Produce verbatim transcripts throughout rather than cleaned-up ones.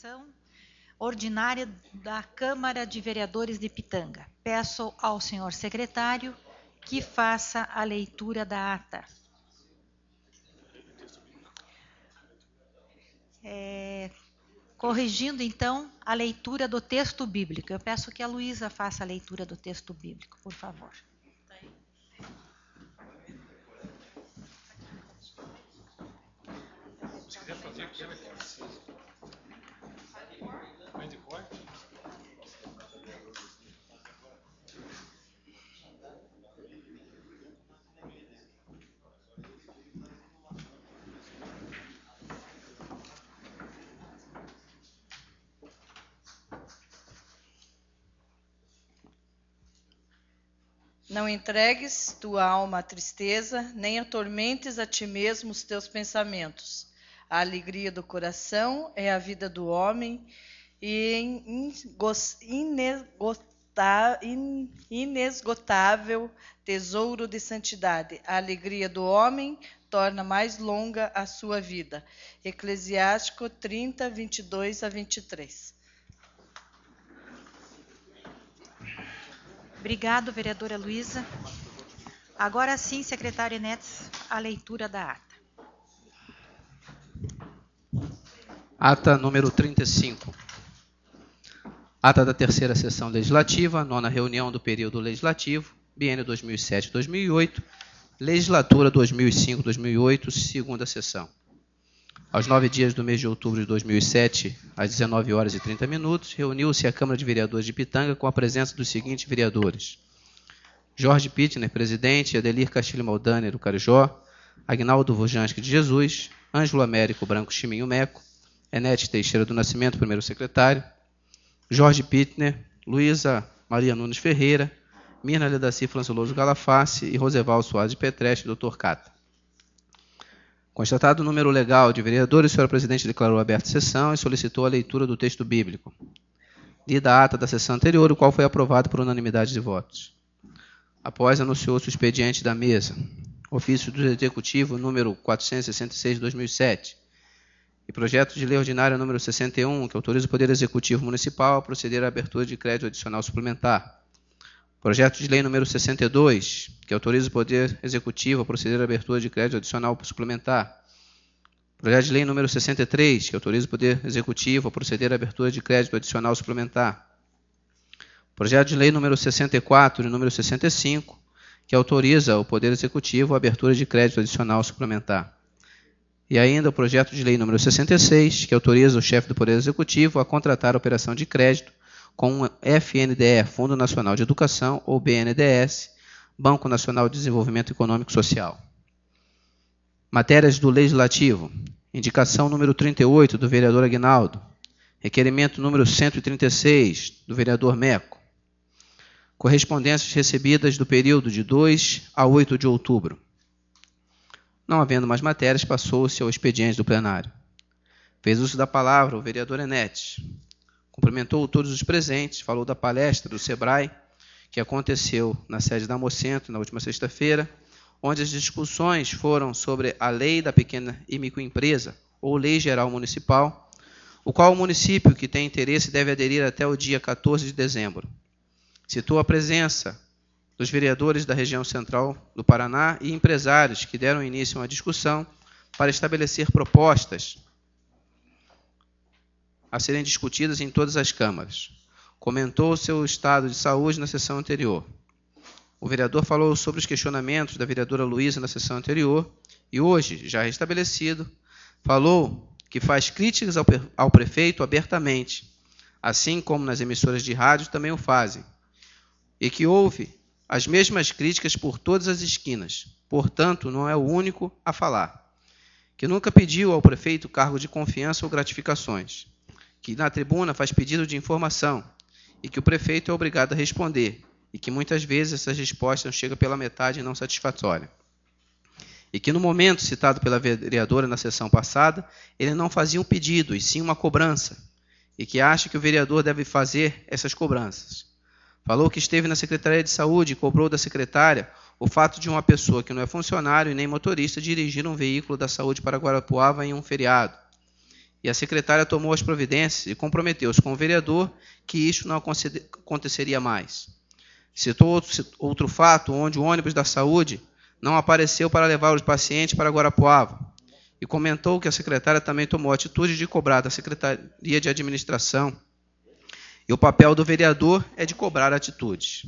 sessão ordinária da Câmara de Vereadores de Pitanga. Peço ao senhor secretário que faça a leitura da ata. É, corrigindo, então, a leitura do texto bíblico. Eu peço que a Luísa faça a leitura do texto bíblico, por favor. Você quer fazer aquela que precisa? Vai de cor? Não entregues tua alma à tristeza, nem atormentes a ti mesmo os teus pensamentos. A alegria do coração é a vida do homem e inesgotável tesouro de santidade. A alegria do homem torna mais longa a sua vida. Eclesiástico trinta, vinte e dois a vinte e três. Obrigado, vereadora Luísa. Agora sim, secretária Netes, a leitura da ata. Ata número trinta e cinco. Ata da terceira sessão legislativa, nona reunião do período legislativo, biênio dois mil e sete a dois mil e oito, legislatura dois mil e cinco a dois mil e oito, segunda sessão. Aos nove dias do mês de outubro de dois mil e sete, às dezenove horas e trinta minutos, reuniu-se a Câmara de Vereadores de Pitanga com a presença dos seguintes vereadores: Jorge Pittner, presidente; Adelir Castilho Maldaner, do Carijó; Agnaldo Vojanski de Jesus; Ângelo Américo Branco Chiminho Meco; Enete Teixeira do Nascimento, primeiro secretário; Jorge Pittner; Luísa Maria Nunes Ferreira; Mirna Ledaci Franciloso Galaface e Roseval Soares de Petreste, doutor Cata. Constatado o número legal de vereadores, a senhora presidente declarou aberta a sessão e solicitou a leitura do texto bíblico. Lida a ata da sessão anterior, o qual foi aprovado por unanimidade de votos. Após, anunciou-se o expediente da mesa. Ofício do Executivo número quatrocentos e sessenta e seis de dois mil e sete. E projeto de lei ordinária número sessenta e um, que autoriza o Poder Executivo Municipal a proceder à abertura de crédito adicional suplementar. Projeto de lei número sessenta e dois, que autoriza o Poder Executivo a proceder à abertura de crédito adicional suplementar. Projeto de lei número sessenta e três, que autoriza o Poder Executivo a proceder à abertura de crédito adicional suplementar. Projeto de lei número sessenta e quatro e número sessenta e cinco, que autoriza o Poder Executivo a abertura de crédito adicional suplementar. E ainda o projeto de lei número sessenta e seis, que autoriza o chefe do Poder Executivo a contratar a operação de crédito com o F N D E, Fundo Nacional de Educação, ou B N D E S, Banco Nacional de Desenvolvimento Econômico e Social. Matérias do Legislativo. Indicação número trinta e oito, do vereador Aguinaldo. Requerimento número cento e trinta e seis, do vereador Meco. Correspondências recebidas do período de dois a oito de outubro. Não havendo mais matérias, passou-se ao expediente do plenário. Fez uso da palavra o vereador Enete. Cumprimentou todos os presentes, falou da palestra do SEBRAE, que aconteceu na sede da Amocentro na última sexta-feira, onde as discussões foram sobre a Lei da Pequena e Microempresa, ou Lei Geral Municipal, o qual o município que tem interesse deve aderir até o dia quatorze de dezembro. Citou a presença dos vereadores da região central do Paraná e empresários que deram início a uma discussão para estabelecer propostas a serem discutidas em todas as câmaras. Comentou o seu estado de saúde na sessão anterior. O vereador falou sobre os questionamentos da vereadora Luísa na sessão anterior e hoje, já restabelecido, falou que faz críticas ao, ao prefeito abertamente, assim como nas emissoras de rádio também o fazem, e que houve as mesmas críticas por todas as esquinas, portanto, não é o único a falar. Que nunca pediu ao prefeito cargo de confiança ou gratificações, que na tribuna faz pedido de informação e que o prefeito é obrigado a responder, e que muitas vezes essas respostas não chegam pela metade e não satisfatória. E que no momento citado pela vereadora na sessão passada, ele não fazia um pedido, e sim uma cobrança, e que acha que o vereador deve fazer essas cobranças. Falou que esteve na Secretaria de Saúde e cobrou da secretária o fato de uma pessoa que não é funcionário e nem motorista dirigir um veículo da saúde para Guarapuava em um feriado. e a secretária tomou as providências e comprometeu-se com o vereador que isto não aconteceria mais. Citou outro, outro fato onde o ônibus da saúde não apareceu para levar os pacientes para Guarapuava e comentou que a secretária também tomou a atitude de cobrar da Secretaria de Administração e o papel do vereador é de cobrar atitudes.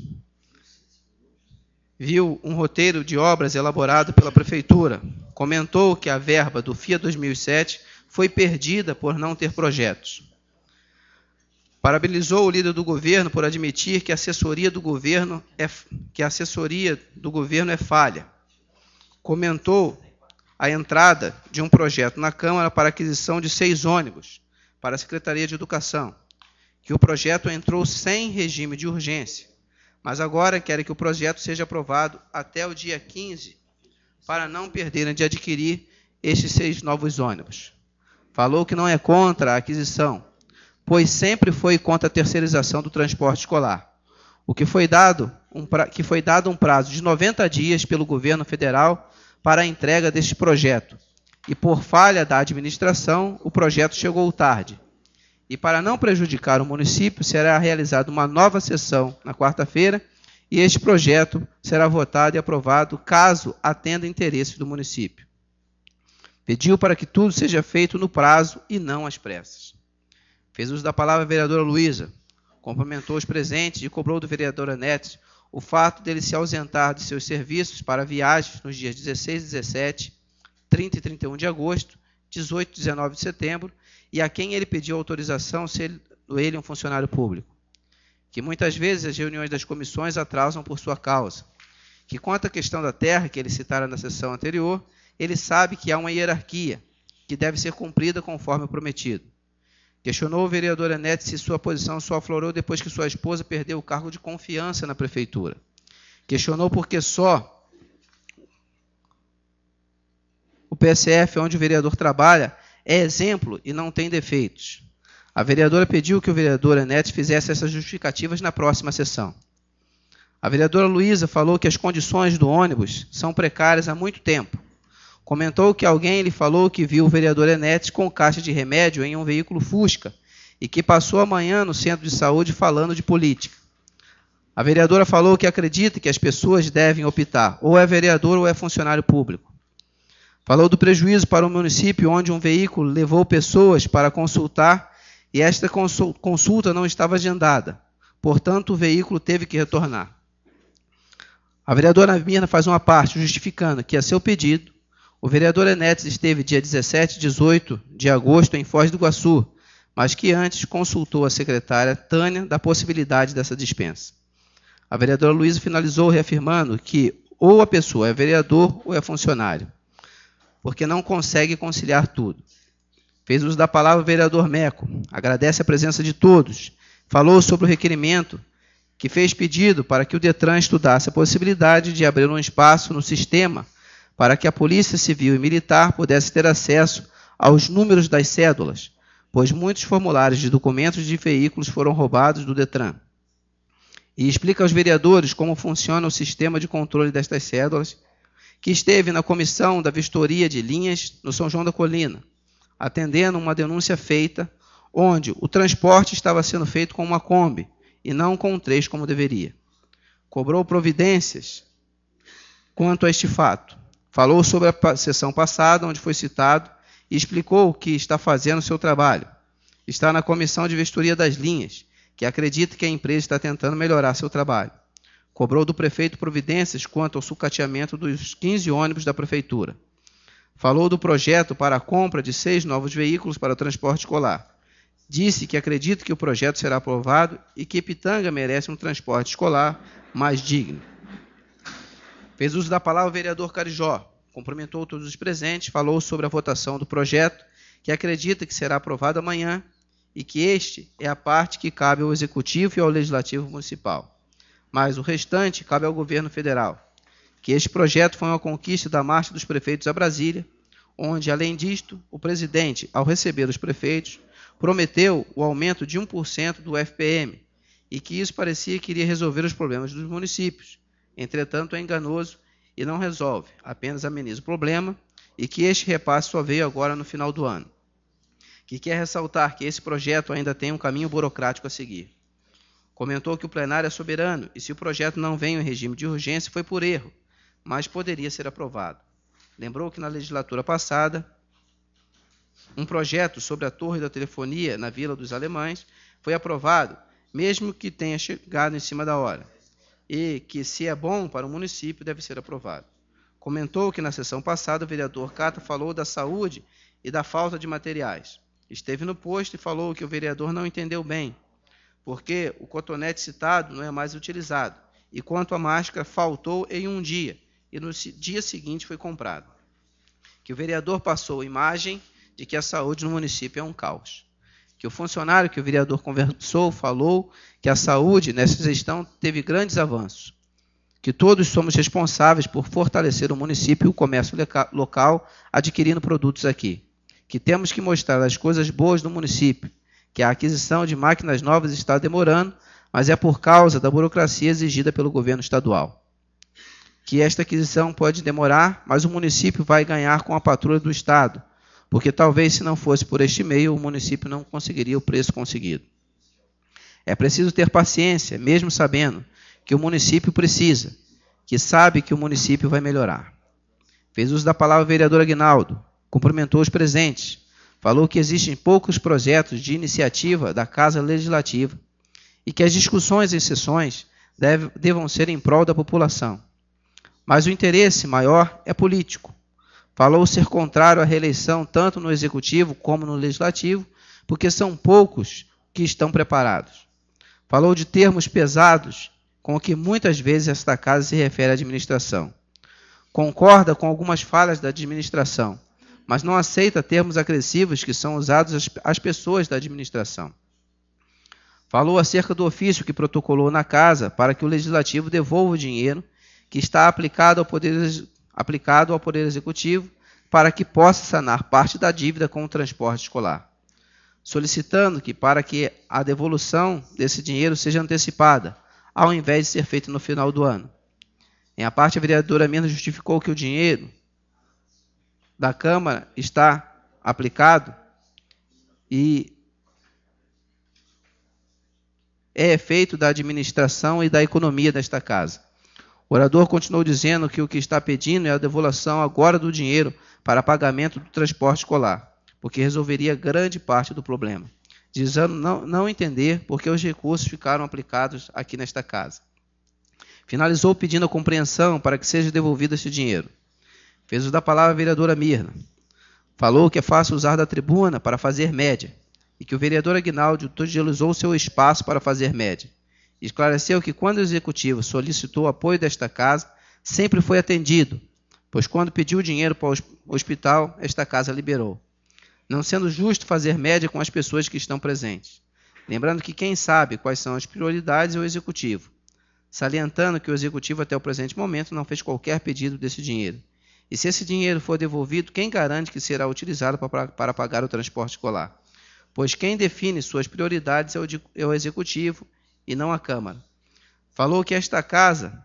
Viu um roteiro de obras elaborado pela Prefeitura. Comentou que a verba do F I A dois mil e sete foi perdida por não ter projetos. Parabenizou o líder do governo por admitir que a assessoria do governo é, que a assessoria do governo é falha. Comentou a entrada de um projeto na Câmara para aquisição de seis ônibus para a Secretaria de Educação, que o projeto entrou sem regime de urgência, mas agora querem que o projeto seja aprovado até o dia quinze, para não perderem de adquirir estes seis novos ônibus. Falou que não é contra a aquisição, pois sempre foi contra a terceirização do transporte escolar, o que foi dado um, pra, que foi dado um prazo de noventa dias pelo governo federal para a entrega deste projeto, e por falha da administração, o projeto chegou tarde. E para não prejudicar o município, será realizada uma nova sessão na quarta-feira e este projeto será votado e aprovado caso atenda interesse do município. Pediu para que tudo seja feito no prazo e não às pressas. Fez uso da palavra a vereadora Luísa, cumprimentou os presentes e cobrou do vereador Anete o fato dele se ausentar de seus serviços para viagens nos dias dezesseis e dezessete, trinta e trinta e um de agosto, dezoito e dezenove de setembro, e a quem ele pediu autorização ser ele um funcionário público. Que muitas vezes as reuniões das comissões atrasam por sua causa. Que quanto à questão da terra, que ele citara na sessão anterior, ele sabe que há uma hierarquia, que deve ser cumprida conforme o prometido. Questionou o vereador Anete se sua posição só aflorou depois que sua esposa perdeu o cargo de confiança na prefeitura. Questionou por que só o P S F, onde o vereador trabalha, é exemplo e não tem defeitos. A vereadora pediu que o vereador Anete fizesse essas justificativas na próxima sessão. A vereadora Luísa falou que as condições do ônibus são precárias há muito tempo. Comentou que alguém lhe falou que viu o vereador Anete com caixa de remédio em um veículo Fusca e que passou a manhã no centro de saúde falando de política. A vereadora falou que acredita que as pessoas devem optar, ou é vereador ou é funcionário público. Falou do prejuízo para o município onde um veículo levou pessoas para consultar e esta consulta não estava agendada. Portanto, o veículo teve que retornar. A vereadora Mirna faz uma parte justificando que, a seu pedido, o vereador Anete esteve dia dezessete e dezoito de agosto em Foz do Iguaçu, mas que antes consultou a secretária Tânia da possibilidade dessa dispensa. A vereadora Luísa finalizou reafirmando que ou a pessoa é vereador ou é funcionário, porque não consegue conciliar tudo. Fez uso da palavra o vereador Meco, agradece a presença de todos, falou sobre o requerimento que fez pedido para que o Detran estudasse a possibilidade de abrir um espaço no sistema para que a Polícia Civil e Militar pudesse ter acesso aos números das cédulas, pois muitos formulários de documentos de veículos foram roubados do Detran. E explica aos vereadores como funciona o sistema de controle destas cédulas, que esteve na comissão da vistoria de linhas no São João da Colina, atendendo uma denúncia feita, onde o transporte estava sendo feito com uma Kombi e não com um três como deveria. Cobrou providências quanto a este fato. Falou sobre a sessão passada, onde foi citado, e explicou que está fazendo o seu trabalho. Está na comissão de vistoria das linhas, que acredita que a empresa está tentando melhorar seu trabalho. Cobrou do prefeito providências quanto ao sucateamento dos quinze ônibus da prefeitura. Falou do projeto para a compra de seis novos veículos para o transporte escolar. Disse que acredita que o projeto será aprovado e que Pitanga merece um transporte escolar mais digno. Fez uso da palavra o vereador Carijó, cumprimentou todos os presentes, falou sobre a votação do projeto, que acredita que será aprovado amanhã e que este é a parte que cabe ao Executivo e ao Legislativo Municipal. Mas o restante cabe ao Governo Federal. Que este projeto foi uma conquista da Marcha dos Prefeitos a Brasília, onde, além disto, o presidente, ao receber os prefeitos, prometeu o aumento de um por cento do F P M e que isso parecia que iria resolver os problemas dos municípios. Entretanto, é enganoso e não resolve, apenas ameniza o problema e que este repasse só veio agora no final do ano. que quer ressaltar que esse projeto ainda tem um caminho burocrático a seguir. Comentou que o plenário é soberano e se o projeto não vem em regime de urgência foi por erro, mas poderia ser aprovado. Lembrou que na legislatura passada, um projeto sobre a torre da telefonia na Vila dos Alemães foi aprovado, mesmo que tenha chegado em cima da hora, e que, se é bom para o município, deve ser aprovado. Comentou que na sessão passada o vereador Cata falou da saúde e da falta de materiais. Esteve no posto e falou que o vereador não entendeu bem, porque o cotonete citado não é mais utilizado, e quanto à máscara, faltou em um dia, e no dia seguinte foi comprado. Que o vereador passou a imagem de que a saúde no município é um caos. Que o funcionário que o vereador conversou falou que a saúde nessa gestão teve grandes avanços. Que todos somos responsáveis por fortalecer o município e o comércio local adquirindo produtos aqui. Que temos que mostrar as coisas boas do município, que a aquisição de máquinas novas está demorando, mas é por causa da burocracia exigida pelo governo estadual. Que esta aquisição pode demorar, mas o município vai ganhar com a patrulha do Estado, porque talvez se não fosse por este meio, o município não conseguiria o preço conseguido. É preciso ter paciência, mesmo sabendo que o município precisa, que sabe que o município vai melhorar. Fez uso da palavra o vereador Aguinaldo, cumprimentou os presentes, falou que existem poucos projetos de iniciativa da Casa Legislativa e que as discussões em sessões deve, devam ser em prol da população. Mas o interesse maior é político. Falou ser contrário à reeleição tanto no Executivo como no Legislativo, porque são poucos que estão preparados. Falou de termos pesados com o que muitas vezes esta casa se refere à administração. Concorda com algumas falhas da administração, mas não aceita termos agressivos que são usados às, às pessoas da administração. Falou acerca do ofício que protocolou na casa para que o Legislativo devolva o dinheiro que está aplicado ao Poder, aplicado ao Poder Executivo para que possa sanar parte da dívida com o transporte escolar, solicitando que para que a devolução desse dinheiro seja antecipada, ao invés de ser feita no final do ano. Em a parte, a vereadora Mirna justificou que o dinheiro da Câmara está aplicado e é efeito da administração e da economia desta casa. O orador continuou dizendo que o que está pedindo é a devolução agora do dinheiro para pagamento do transporte escolar, porque resolveria grande parte do problema, dizendo não, não entender por que os recursos ficaram aplicados aqui nesta casa. Finalizou pedindo a compreensão para que seja devolvido esse dinheiro. Fez uso da palavra a vereadora Mirna. Falou que é fácil usar da tribuna para fazer média, e que o vereador Aguinaldo utilizou seu espaço para fazer média. Esclareceu que quando o Executivo solicitou o apoio desta casa, sempre foi atendido, pois quando pediu dinheiro para o hospital, esta casa liberou, não sendo justo fazer média com as pessoas que estão presentes. Lembrando que quem sabe quais são as prioridades é o Executivo, salientando que o Executivo até o presente momento não fez qualquer pedido desse dinheiro. E se esse dinheiro for devolvido, quem garante que será utilizado para, para pagar o transporte escolar? Pois quem define suas prioridades é o, é o Executivo e não a Câmara. Falou que esta casa,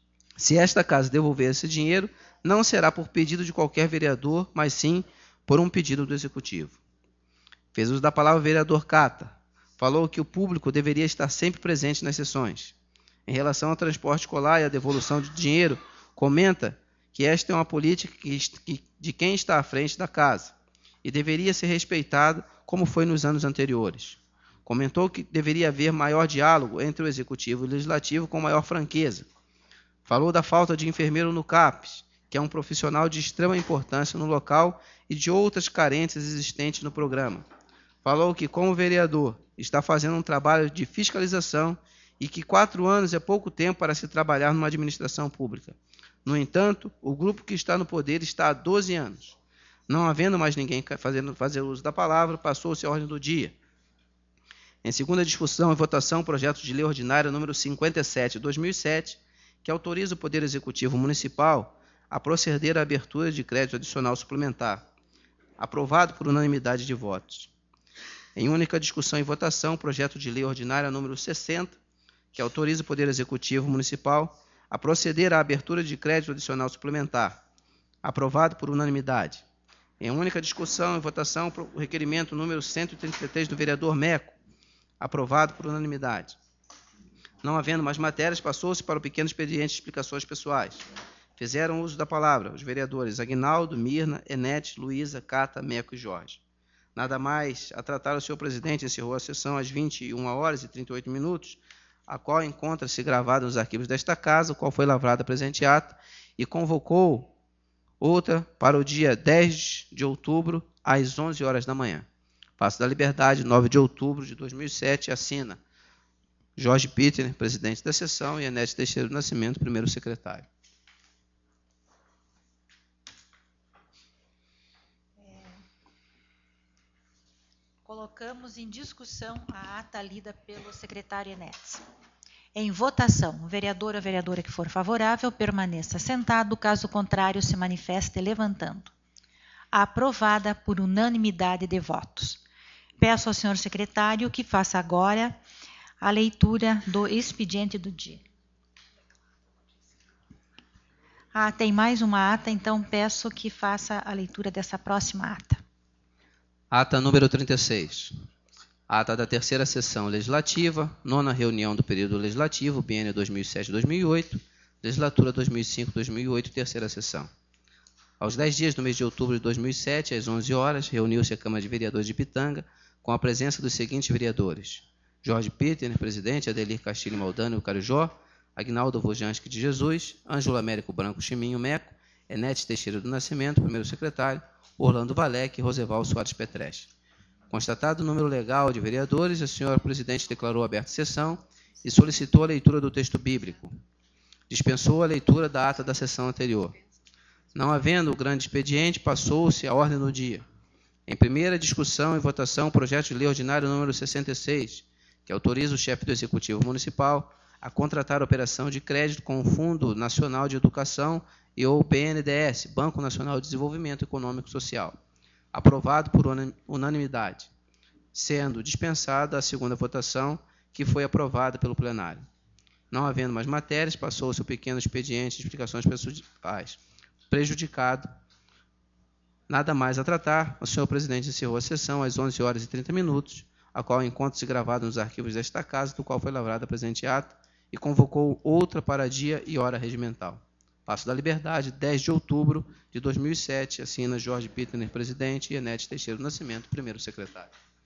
se esta casa devolver esse dinheiro, não será por pedido de qualquer vereador, mas sim por um pedido do Executivo. Fez uso da palavra o vereador Cata. Falou que o público deveria estar sempre presente nas sessões. Em relação ao transporte escolar e à devolução de dinheiro, comenta que esta é uma política que, que, de quem está à frente da casa e deveria ser respeitada como foi nos anos anteriores. Comentou que deveria haver maior diálogo entre o Executivo e o Legislativo com maior franqueza. Falou da falta de enfermeiro no CAPES, que é um profissional de extrema importância no local e de outras carências existentes no programa. Falou que, como vereador, está fazendo um trabalho de fiscalização e que quatro anos é pouco tempo para se trabalhar numa administração pública. No entanto, o grupo que está no poder está há doze anos. Não havendo mais ninguém fazendo, fazer uso da palavra, passou-se a ordem do dia. Em segunda discussão e votação, o projeto de lei ordinária número cinquenta e sete de dois mil e sete, que autoriza o Poder Executivo Municipal a proceder à abertura de crédito adicional suplementar, aprovado por unanimidade de votos. Em única discussão e votação, o projeto de lei ordinária número sessenta, que autoriza o Poder Executivo Municipal a proceder à abertura de crédito adicional suplementar, aprovado por unanimidade. Em única discussão e votação, o requerimento número cento e trinta e três do vereador Meco, aprovado por unanimidade. Não havendo mais matérias, passou-se para o pequeno expediente de explicações pessoais. Fizeram uso da palavra os vereadores Aguinaldo, Mirna, Enete, Luísa, Cata, Meco e Jorge. Nada mais a tratar, o senhor presidente encerrou a sessão às vinte e uma horas e trinta e oito minutos, a qual encontra-se gravada nos arquivos desta casa, o qual foi lavrada a presente ata, e convocou outra para o dia dez de outubro, às onze horas da manhã. Paço da Liberdade, nove de outubro de dois mil e sete, assina Jorge Pittner, presidente da sessão, e Enete Teixeira do Nascimento, primeiro secretário. Colocamos em discussão a ata lida pelo secretário Enetes. Em votação, o vereador ou a vereadora que for favorável permaneça sentado, caso contrário se manifeste levantando. Aprovada por unanimidade de votos. Peço ao senhor secretário que faça agora a leitura do expediente do dia. Ah, tem mais uma ata, então peço que faça a leitura dessa próxima ata. Ata número trinta e seis. Ata da terceira sessão legislativa, nona reunião do período legislativo, biênio dois mil e sete a dois mil e oito, legislatura dois mil e cinco a dois mil e oito, terceira sessão. Aos dez dias do mês de outubro de dois mil e sete, às onze horas, reuniu-se a Câmara de Vereadores de Pitanga, com a presença dos seguintes vereadores: Jorge Pittner, presidente, Adelir Castilho Maldano Carijó, Aguinaldo Vojanski de Jesus, Ângelo Américo Branco Chiminho Meco, Enete Teixeira do Nascimento, primeiro secretário, Orlando Valec e Roseval Soares Petreschi. Constatado o número legal de vereadores, o senhor presidente declarou aberta a sessão e solicitou a leitura do texto bíblico. Dispensou a leitura da ata da sessão anterior. Não havendo o grande expediente, passou-se a ordem do dia. Em primeira discussão e votação, o projeto de lei ordinário número sessenta e seis, que autoriza o chefe do Executivo Municipal a contratar a operação de crédito com o Fundo Nacional de Educação e ou B N D E S, Banco Nacional de Desenvolvimento Econômico e Social, aprovado por unanimidade, sendo dispensada a segunda votação, que foi aprovada pelo plenário. Não havendo mais matérias, passou-se o pequeno expediente de explicações pessoais. Prejudicado, nada mais a tratar, o senhor presidente encerrou a sessão às onze horas e trinta minutos, a qual encontra-se gravado nos arquivos desta casa, do qual foi lavrada a presente ata, e convocou outra para dia e hora regimental. Paço da Liberdade, dez de outubro de dois mil e sete, assina Jorge Pittner, presidente, e Enete Teixeira do Nascimento, primeiro secretário.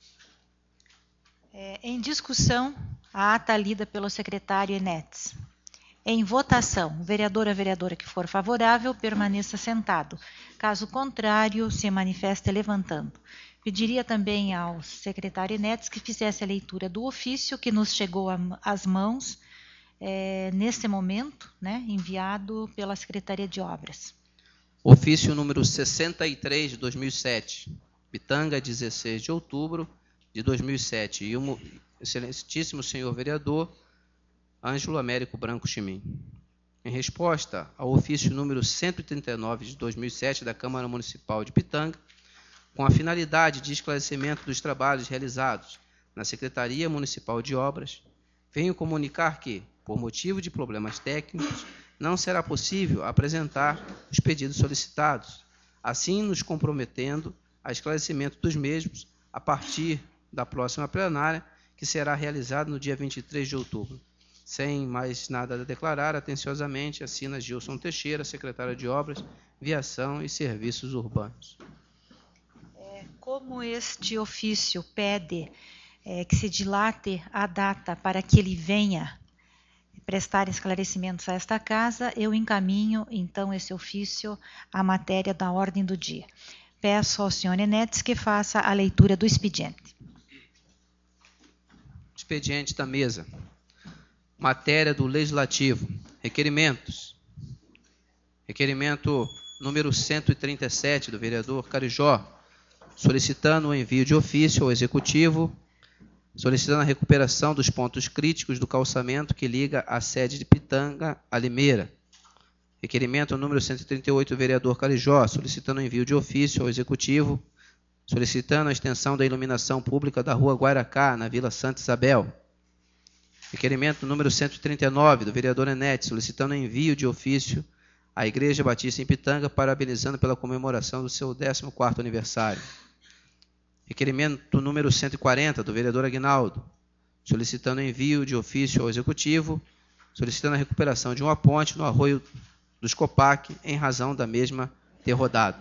É, em discussão, a ata lida pelo secretário Enetes. Em votação, o vereador ou a vereadora que for favorável permaneça sentado. Caso contrário, se manifeste levantando. Pediria também ao secretário Enetes que fizesse a leitura do ofício que nos chegou às mãos É, nesse momento, né, enviado pela Secretaria de Obras. Ofício número sessenta e três de dois mil e sete, Pitanga, dezesseis de outubro de dois mil e sete, e o excelentíssimo senhor vereador Ângelo Américo Branco Chimim. Em resposta ao ofício número cento e trinta e nove de dois mil e sete da Câmara Municipal de Pitanga, com a finalidade de esclarecimento dos trabalhos realizados na Secretaria Municipal de Obras, venho comunicar que, por motivo de problemas técnicos, não será possível apresentar os pedidos solicitados, assim nos comprometendo a esclarecimento dos mesmos a partir da próxima plenária, que será realizada no dia vinte e três de outubro. Sem mais nada a declarar, atenciosamente assina Gilson Teixeira, secretário de Obras, Viação e Serviços Urbanos. É, como este ofício pede é, que se dilate a data para que ele venha prestar esclarecimentos a esta casa, eu encaminho, então, esse ofício à matéria da ordem do dia. Peço ao senhor Enetes que faça a leitura do expediente. Expediente da mesa. Matéria do Legislativo. Requerimentos. Requerimento número cento e trinta e sete, do vereador Carijó, solicitando o envio de ofício ao Executivo, solicitando a recuperação dos pontos críticos do calçamento que liga a sede de Pitanga a Limeira. Requerimento número cento e trinta e oito, do vereador Carijó, solicitando o envio de ofício ao Executivo, solicitando a extensão da iluminação pública da rua Guaracá, na Vila Santa Isabel. Requerimento número cento e trinta e nove, do vereador Enete, solicitando o envio de ofício à Igreja Batista em Pitanga, parabenizando pela comemoração do seu décimo quarto aniversário. Requerimento número cento e quarenta, do vereador Aguinaldo, solicitando envio de ofício ao Executivo, solicitando a recuperação de uma ponte no arroio dos Copac, em razão da mesma ter rodado.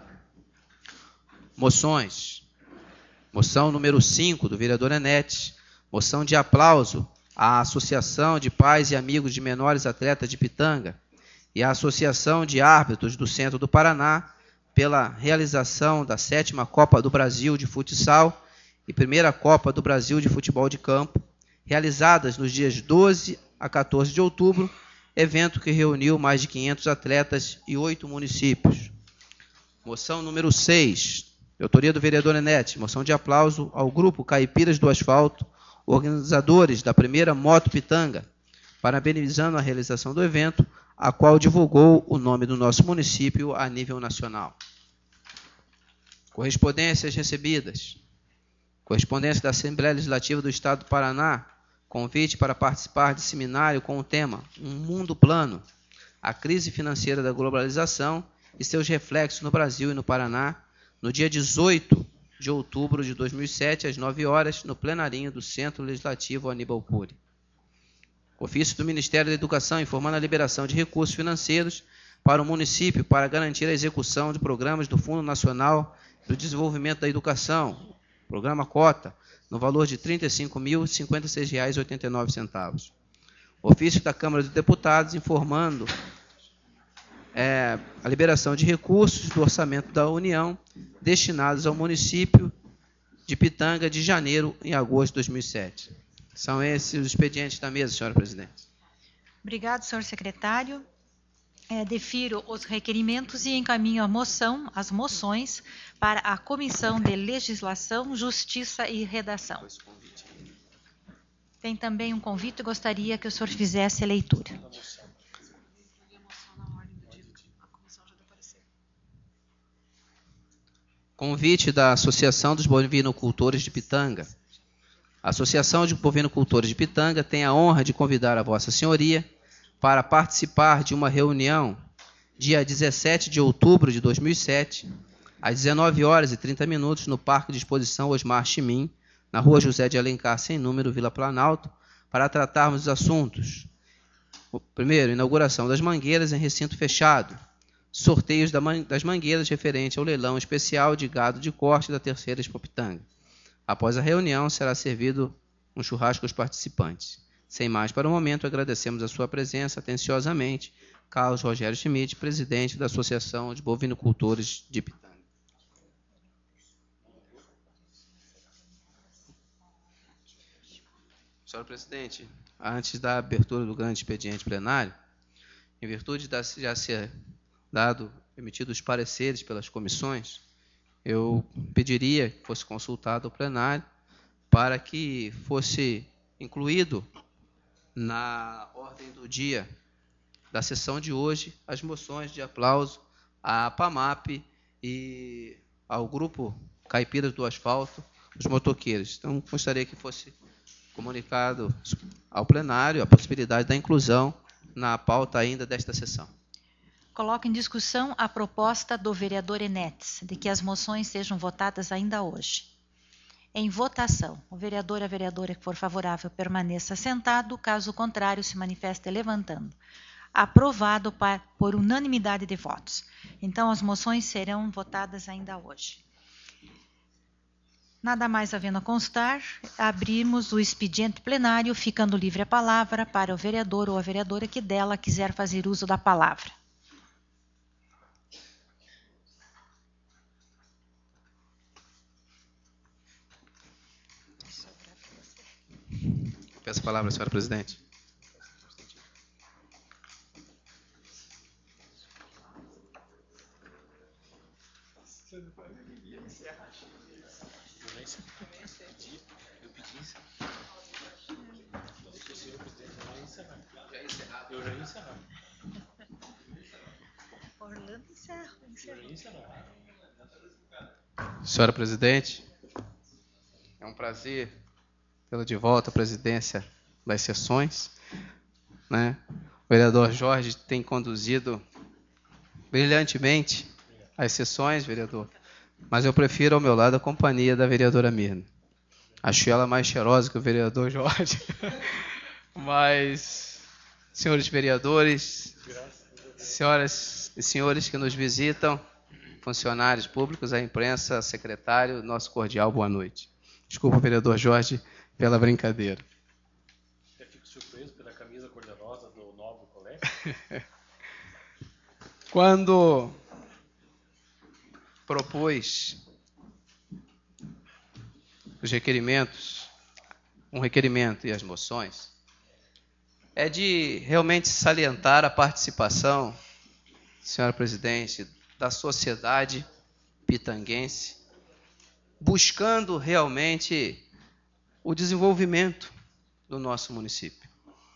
Moções. Moção número cinco, do vereador Enetes, moção de aplauso à Associação de Pais e Amigos de Menores Atletas de Pitanga e à Associação de Árbitros do Centro do Paraná pela realização da sétima Copa do Brasil de Futsal e primeira Copa do Brasil de Futebol de Campo, realizadas nos dias doze a quatorze de outubro, evento que reuniu mais de quinhentos atletas e oito municípios. Moção número seis, de autoria do vereador Enetes, moção de aplauso ao grupo Caipiras do Asfalto, organizadores da primeira Moto Pitanga, parabenizando a realização do evento, a qual divulgou o nome do nosso município a nível nacional. Correspondências recebidas. Correspondência da Assembleia Legislativa do Estado do Paraná, convite para participar de seminário com o tema Um Mundo Plano, a crise financeira da globalização e seus reflexos no Brasil e no Paraná, no dia dezoito de outubro de dois mil e sete, às nove horas, no plenarinho do Centro Legislativo Aníbal Cury. Ofício do Ministério da Educação informando a liberação de recursos financeiros para o município para garantir a execução de programas do Fundo Nacional do Desenvolvimento da Educação, programa Cota, no valor de trinta e cinco mil e cinquenta e seis reais e oitenta e nove centavos. Ofício da Câmara dos Deputados informando é, a liberação de recursos do orçamento da União destinados ao município de Pitanga de janeiro e agosto de dois mil e sete. São esses os expedientes da mesa, senhora presidente. Obrigado, senhor secretário. É, defiro os requerimentos e encaminho a moção, as moções, para a Comissão de Legislação, Justiça e Redação. Tem também um convite, gostaria que o senhor fizesse a leitura. Convite da Associação dos Bovinocultores de Pitanga. A Associação de Bovinocultores de Pitanga tem a honra de convidar a Vossa Senhoria para participar de uma reunião dia dezessete de outubro de dois mil e sete, às dezenove horas e trinta minutos, no Parque de Exposição Osmar Chimim, na Rua José de Alencar, sem número, Vila Planalto, para tratarmos os assuntos. Primeiro, inauguração das mangueiras em recinto fechado. Sorteios das mangueiras referente ao leilão especial de gado de corte da terceira Expo Pitanga. Após a reunião, será servido um churrasco aos participantes. Sem mais para o momento, agradecemos a sua presença atenciosamente. Carlos Rogério Schmidt, presidente da Associação de Bovinocultores de Pitanga. Senhora presidente, antes da abertura do grande expediente plenário, em virtude de já ser dado, emitidos os pareceres pelas comissões, eu pediria que fosse consultado o plenário para que fosse incluído na ordem do dia da sessão de hoje as moções de aplauso à PAMAP e ao grupo Caipiras do Asfalto, os motoqueiros. Então, gostaria que fosse comunicado ao plenário a possibilidade da inclusão na pauta ainda desta sessão. Coloco em discussão a proposta do vereador Enetes, de que as moções sejam votadas ainda hoje. Em votação, o vereador ou a vereadora que for favorável permaneça sentado, caso contrário se manifeste levantando. Aprovado por unanimidade de votos. Então, as moções serão votadas ainda hoje. Nada mais havendo a constar, abrimos o expediente plenário, ficando livre a palavra para o vereador ou a vereadora que dela quiser fazer uso da palavra. Peço a palavra, senhora presidente. Eu pedi isso. Eu já ia encerrar. Orlando encerra. Eu já ia encerrar. Senhora presidente, é um prazer tê-la de volta à presidência das sessões, né? O vereador Jorge tem conduzido brilhantemente as sessões, vereador, mas eu prefiro ao meu lado a companhia da vereadora Mirna. Acho ela mais cheirosa que o vereador Jorge. Mas, senhores vereadores, senhoras e senhores que nos visitam, funcionários públicos, a imprensa, secretário, nosso cordial boa noite. Desculpa, vereador Jorge, pela brincadeira. Eu fico surpreso pela camisa cor-de-rosa do novo colégio. Quando propus os requerimentos, um requerimento e as moções, é de realmente salientar a participação, senhora presidente, da sociedade pitanguense, buscando realmente o desenvolvimento do nosso município.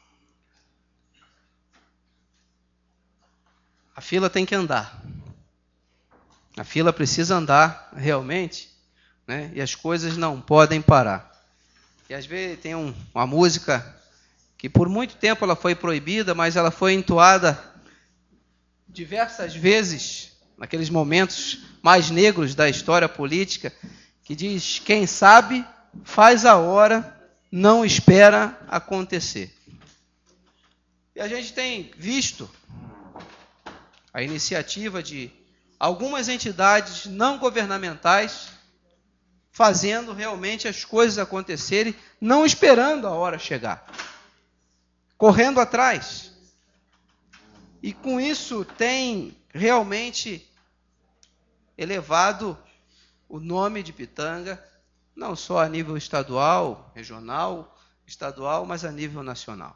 A fila tem que andar. A fila precisa andar realmente, né? E as coisas não podem parar. E às vezes tem um, uma música que por muito tempo ela foi proibida, mas ela foi entoada diversas vezes, naqueles momentos mais negros da história política, que diz: quem sabe faz a hora, não espera acontecer. E a gente tem visto a iniciativa de algumas entidades não governamentais fazendo realmente as coisas acontecerem, não esperando a hora chegar, correndo atrás. E com isso tem realmente elevado o nome de Pitanga, não só a nível estadual, regional, estadual, mas a nível nacional.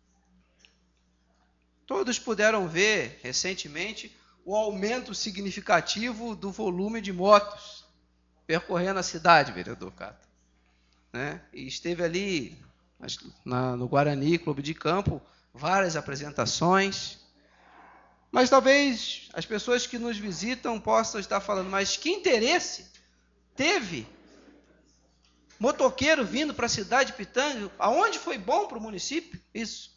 Todos puderam ver recentemente o aumento significativo do volume de motos percorrendo a cidade, vereador Cata. Né? E esteve ali na, no Guarani, Clube de Campo, várias apresentações. Mas talvez as pessoas que nos visitam possam estar falando, mas que interesse teve motoqueiro vindo para a cidade de Pitanga? Aonde foi bom para o município isso?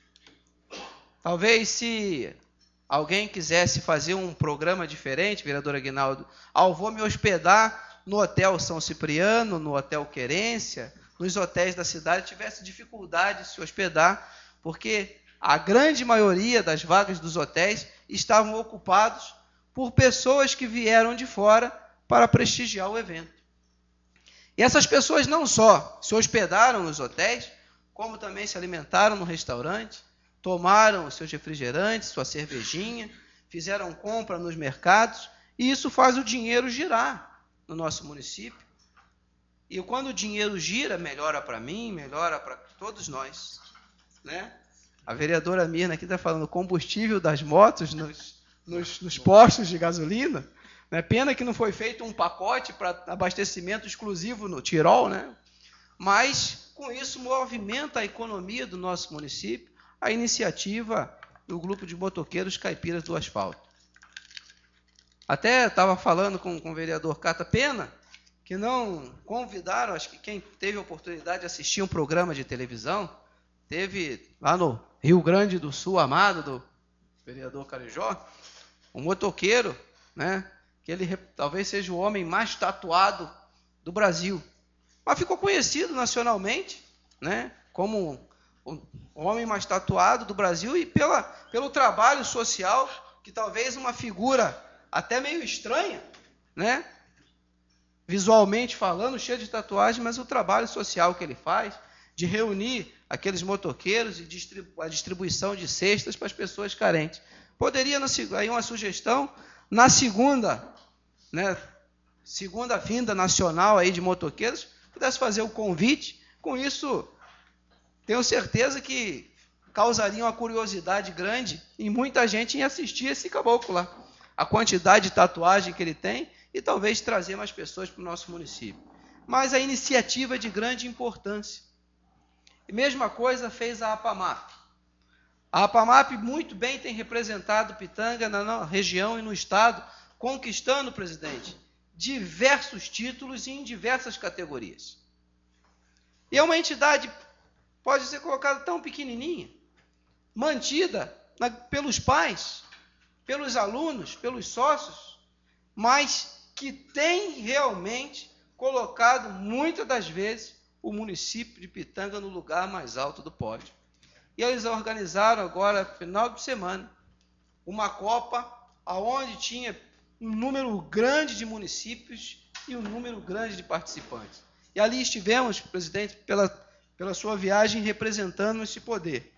Talvez se alguém quisesse fazer um programa diferente, vereador Aguinaldo, ah, eu vou me hospedar no Hotel São Cipriano, no Hotel Querência, nos hotéis da cidade, tivesse dificuldade de se hospedar, porque a grande maioria das vagas dos hotéis estavam ocupados por pessoas que vieram de fora para prestigiar o evento. E essas pessoas não só se hospedaram nos hotéis, como também se alimentaram no restaurante, tomaram seus refrigerantes, sua cervejinha, fizeram compra nos mercados, e isso faz o dinheiro girar no nosso município. E quando o dinheiro gira, melhora para mim, melhora para todos nós. Né? A vereadora Mirna aqui está falando combustível das motos nos, nos, nos postos de gasolina. Né? Pena que não foi feito um pacote para abastecimento exclusivo no Tirol, né? Mas com isso movimenta a economia do nosso município, a iniciativa do grupo de motoqueiros caipiras do asfalto. Até estava falando com, com o vereador Cata, pena que não convidaram, acho que quem teve a oportunidade de assistir um programa de televisão, teve lá no Rio Grande do Sul, amado do vereador Carijó, um motoqueiro, né, que ele talvez seja o homem mais tatuado do Brasil, mas ficou conhecido nacionalmente, né, como o homem mais tatuado do Brasil e pela, pelo trabalho social, que talvez uma figura até meio estranha, né? Visualmente falando, cheio de tatuagem, mas o trabalho social que ele faz, de reunir aqueles motoqueiros e distribu- a distribuição de cestas para as pessoas carentes. Poderia, aí uma sugestão, na segunda, né, segunda vinda nacional aí de motoqueiros, pudesse fazer o convite, com isso tenho certeza que causaria uma curiosidade grande em muita gente em assistir esse caboclo lá. A quantidade de tatuagem que ele tem e talvez trazer mais pessoas para o nosso município. Mas a iniciativa é de grande importância. E mesma coisa fez a APAMAP. A APAMAP muito bem tem representado Pitanga na região e no estado, conquistando, presidente, diversos títulos e em diversas categorias. E é uma entidade, pode ser colocada tão pequenininha, mantida na, pelos pais, pelos alunos, pelos sócios, mas que tem realmente colocado, muitas das vezes, o município de Pitanga no lugar mais alto do pódio. E eles organizaram agora, final de semana, uma Copa onde tinha um número grande de municípios e um número grande de participantes. E ali estivemos, presidente, pela, pela sua viagem, representando esse poder.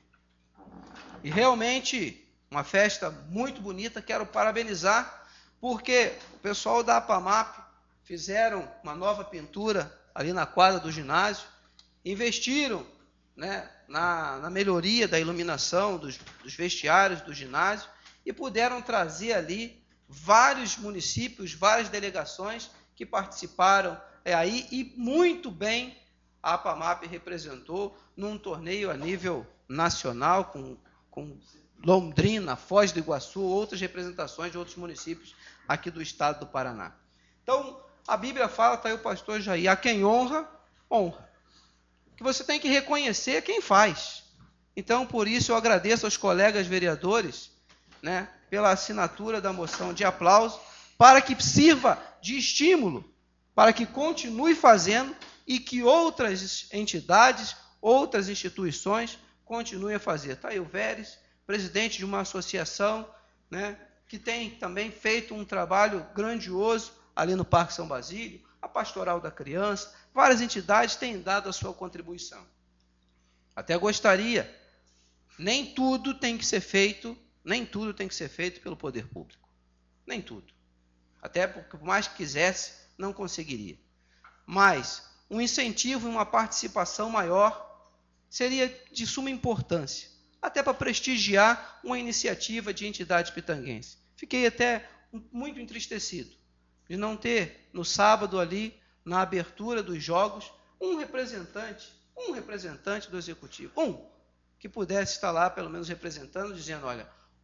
E realmente, uma festa muito bonita, quero parabenizar, porque o pessoal da APAMAP fizeram uma nova pintura ali na quadra do ginásio, investiram, né, na, na melhoria da iluminação dos, dos vestiários do ginásio e puderam trazer ali vários municípios, várias delegações que participaram é, aí e muito bem a APAMAP representou num torneio a nível nacional com, com Londrina, Foz do Iguaçu, outras representações de outros municípios aqui do estado do Paraná. Então, a Bíblia fala, está aí o pastor Jair, a quem honra, honra. Que você tem que reconhecer quem faz. Então, por isso, eu agradeço aos colegas vereadores, né, pela assinatura da moção de aplauso, para que sirva de estímulo, para que continue fazendo e que outras entidades, outras instituições continuem a fazer. Está aí o Veres, presidente de uma associação, né, que tem também feito um trabalho grandioso ali no Parque São Basílio, a Pastoral da Criança, várias entidades têm dado a sua contribuição. Até gostaria, nem tudo tem que ser feito, nem tudo tem que ser feito pelo poder público. Nem tudo. Até porque, por mais que quisesse, não conseguiria. Mas um incentivo e uma participação maior seria de suma importância, até para prestigiar uma iniciativa de entidade pitanguense. Fiquei até muito entristecido de não ter, no sábado ali, na abertura dos jogos, um representante, um representante do Executivo, um, que pudesse estar lá, pelo menos representando, dizendo, olha,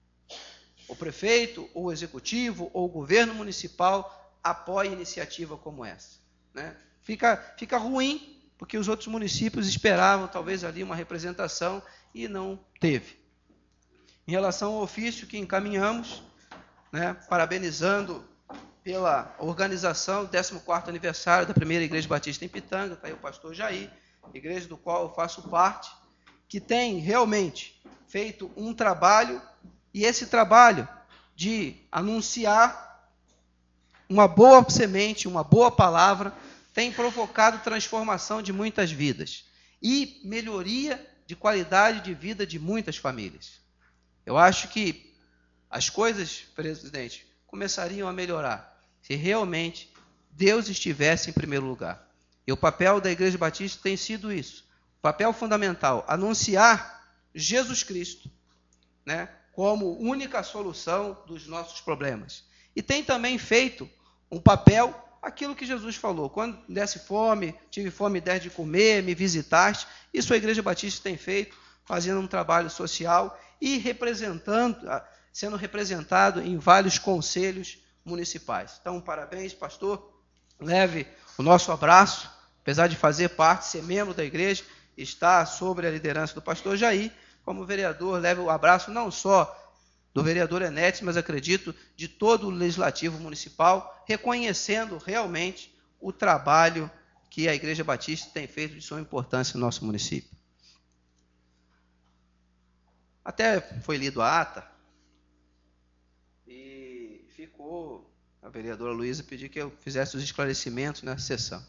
o prefeito, ou o Executivo, ou o governo municipal apoia iniciativa como essa. Né? Fica, fica ruim, porque os outros municípios esperavam, talvez, ali uma representação e não teve. Em relação ao ofício que encaminhamos, né, parabenizando pela organização do décimo quarto aniversário da primeira Igreja Batista em Pitanga, está aí o pastor Jair, igreja do qual eu faço parte, que tem realmente feito um trabalho, e esse trabalho de anunciar uma boa semente, uma boa palavra, tem provocado transformação de muitas vidas e melhoria de qualidade de vida de muitas famílias. Eu acho que as coisas, presidente, começariam a melhorar se realmente Deus estivesse em primeiro lugar. E o papel da Igreja Batista tem sido isso. O papel fundamental, anunciar Jesus Cristo, né, como única solução dos nossos problemas. E tem também feito um papel, aquilo que Jesus falou, quando desse fome, tive fome e der de comer, me visitaste. Isso a Igreja Batista tem feito, fazendo um trabalho social e representando, sendo representado em vários conselhos municipais. Então, parabéns, pastor. Leve o nosso abraço, apesar de fazer parte, ser membro da igreja, está sob a liderança do pastor Jair. Como vereador, leve o abraço não só do vereador Enéas, mas acredito de todo o legislativo municipal, reconhecendo realmente o trabalho que a Igreja Batista tem feito de sua importância no nosso município. Até foi lido a ata, e ficou, a vereadora Luísa pediu que eu fizesse os esclarecimentos nessa sessão.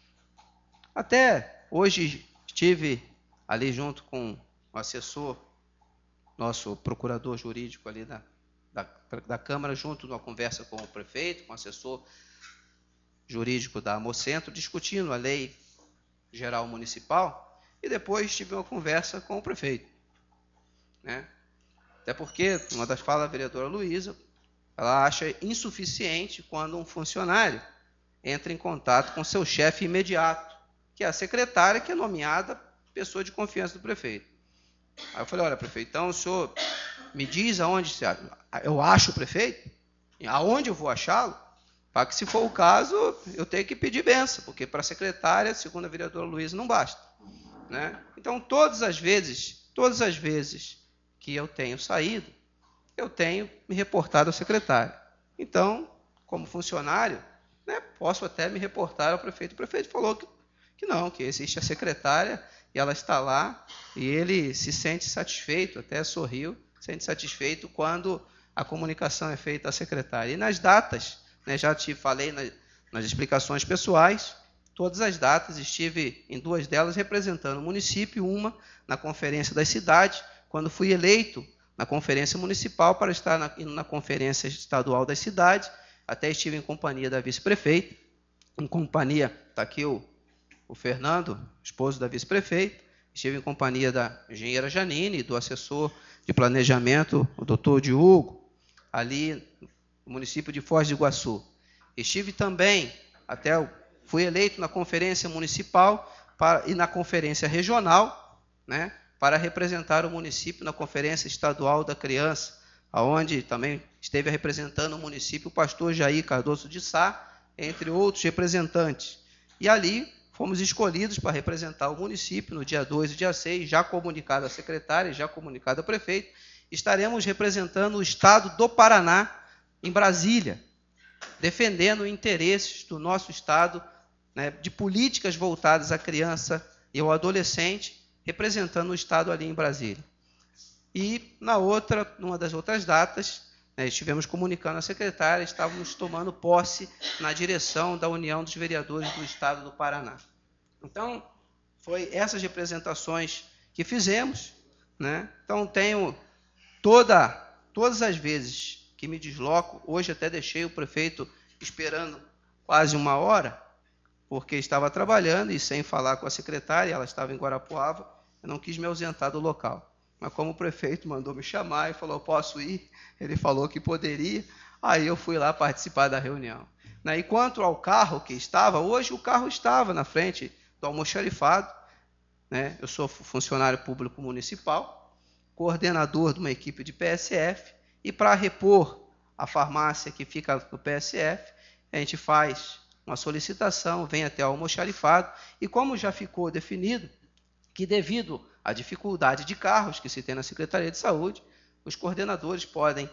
Até hoje estive ali junto com o assessor, nosso procurador jurídico ali da, da, da Câmara, junto numa conversa com o prefeito, com o assessor jurídico da Amocentro, discutindo a lei geral municipal, e depois tive uma conversa com o prefeito. Né? Até porque, uma das falas da vereadora Luísa, ela acha insuficiente quando um funcionário entra em contato com seu chefe imediato, que é a secretária, que é nomeada pessoa de confiança do prefeito. Aí eu falei, olha, prefeito, então o senhor me diz aonde eu acho o prefeito? Aonde eu vou achá-lo? Para que, se for o caso, eu tenho que pedir benção, porque para a secretária, segundo a vereadora Luísa, não basta. Né? Então, todas as vezes, todas as vezes que eu tenho saído, eu tenho me reportado ao secretário. Então, como funcionário, né, posso até me reportar ao prefeito. O prefeito falou que, que não, que existe a secretária e ela está lá e ele se sente satisfeito, até sorriu, se sente satisfeito quando a comunicação é feita à secretária. E nas datas, né, já te falei nas, nas explicações pessoais, todas as datas, estive em duas delas representando o município, uma na Conferência das Cidades, quando fui eleito na Conferência Municipal para estar na, na Conferência Estadual das Cidades, até estive em companhia da vice-prefeita, em companhia, está aqui o, o Fernando, esposo da vice-prefeita, estive em companhia da engenheira Janine, do assessor de planejamento, o doutor Diogo, ali no município de Foz do Iguaçu. Estive também, até fui eleito na Conferência Municipal para, e na Conferência Regional, né, para representar o município na Conferência Estadual da Criança, onde também esteve representando o município o pastor Jair Cardoso de Sá, entre outros representantes. E ali fomos escolhidos para representar o município no dia dois e dia seis, já comunicado à secretária, já comunicado ao prefeito. Estaremos representando o estado do Paraná em Brasília, defendendo interesses do nosso estado, né, de políticas voltadas à criança e ao adolescente, representando o estado ali em Brasília. E na outra, numa das outras datas, né, estivemos comunicando à secretária, estávamos tomando posse na direção da União dos Vereadores do Estado do Paraná. Então, foi essas representações que fizemos, né? Então, tenho toda, todas as vezes que me desloco, hoje até deixei o prefeito esperando quase uma hora, porque estava trabalhando e sem falar com a secretária, ela estava em Guarapuava, eu não quis me ausentar do local. Mas como o prefeito mandou me chamar e falou, posso ir? Ele falou que poderia, aí eu fui lá participar da reunião. E quanto ao carro que estava, hoje o carro estava na frente do almoxarifado, né? Eu sou funcionário público municipal, coordenador de uma equipe de P S F, e para repor a farmácia que fica no P S F, a gente faz uma solicitação, vem até o almoxarifado, e como já ficou definido que devido à dificuldade de carros que se tem na Secretaria de Saúde, os coordenadores podem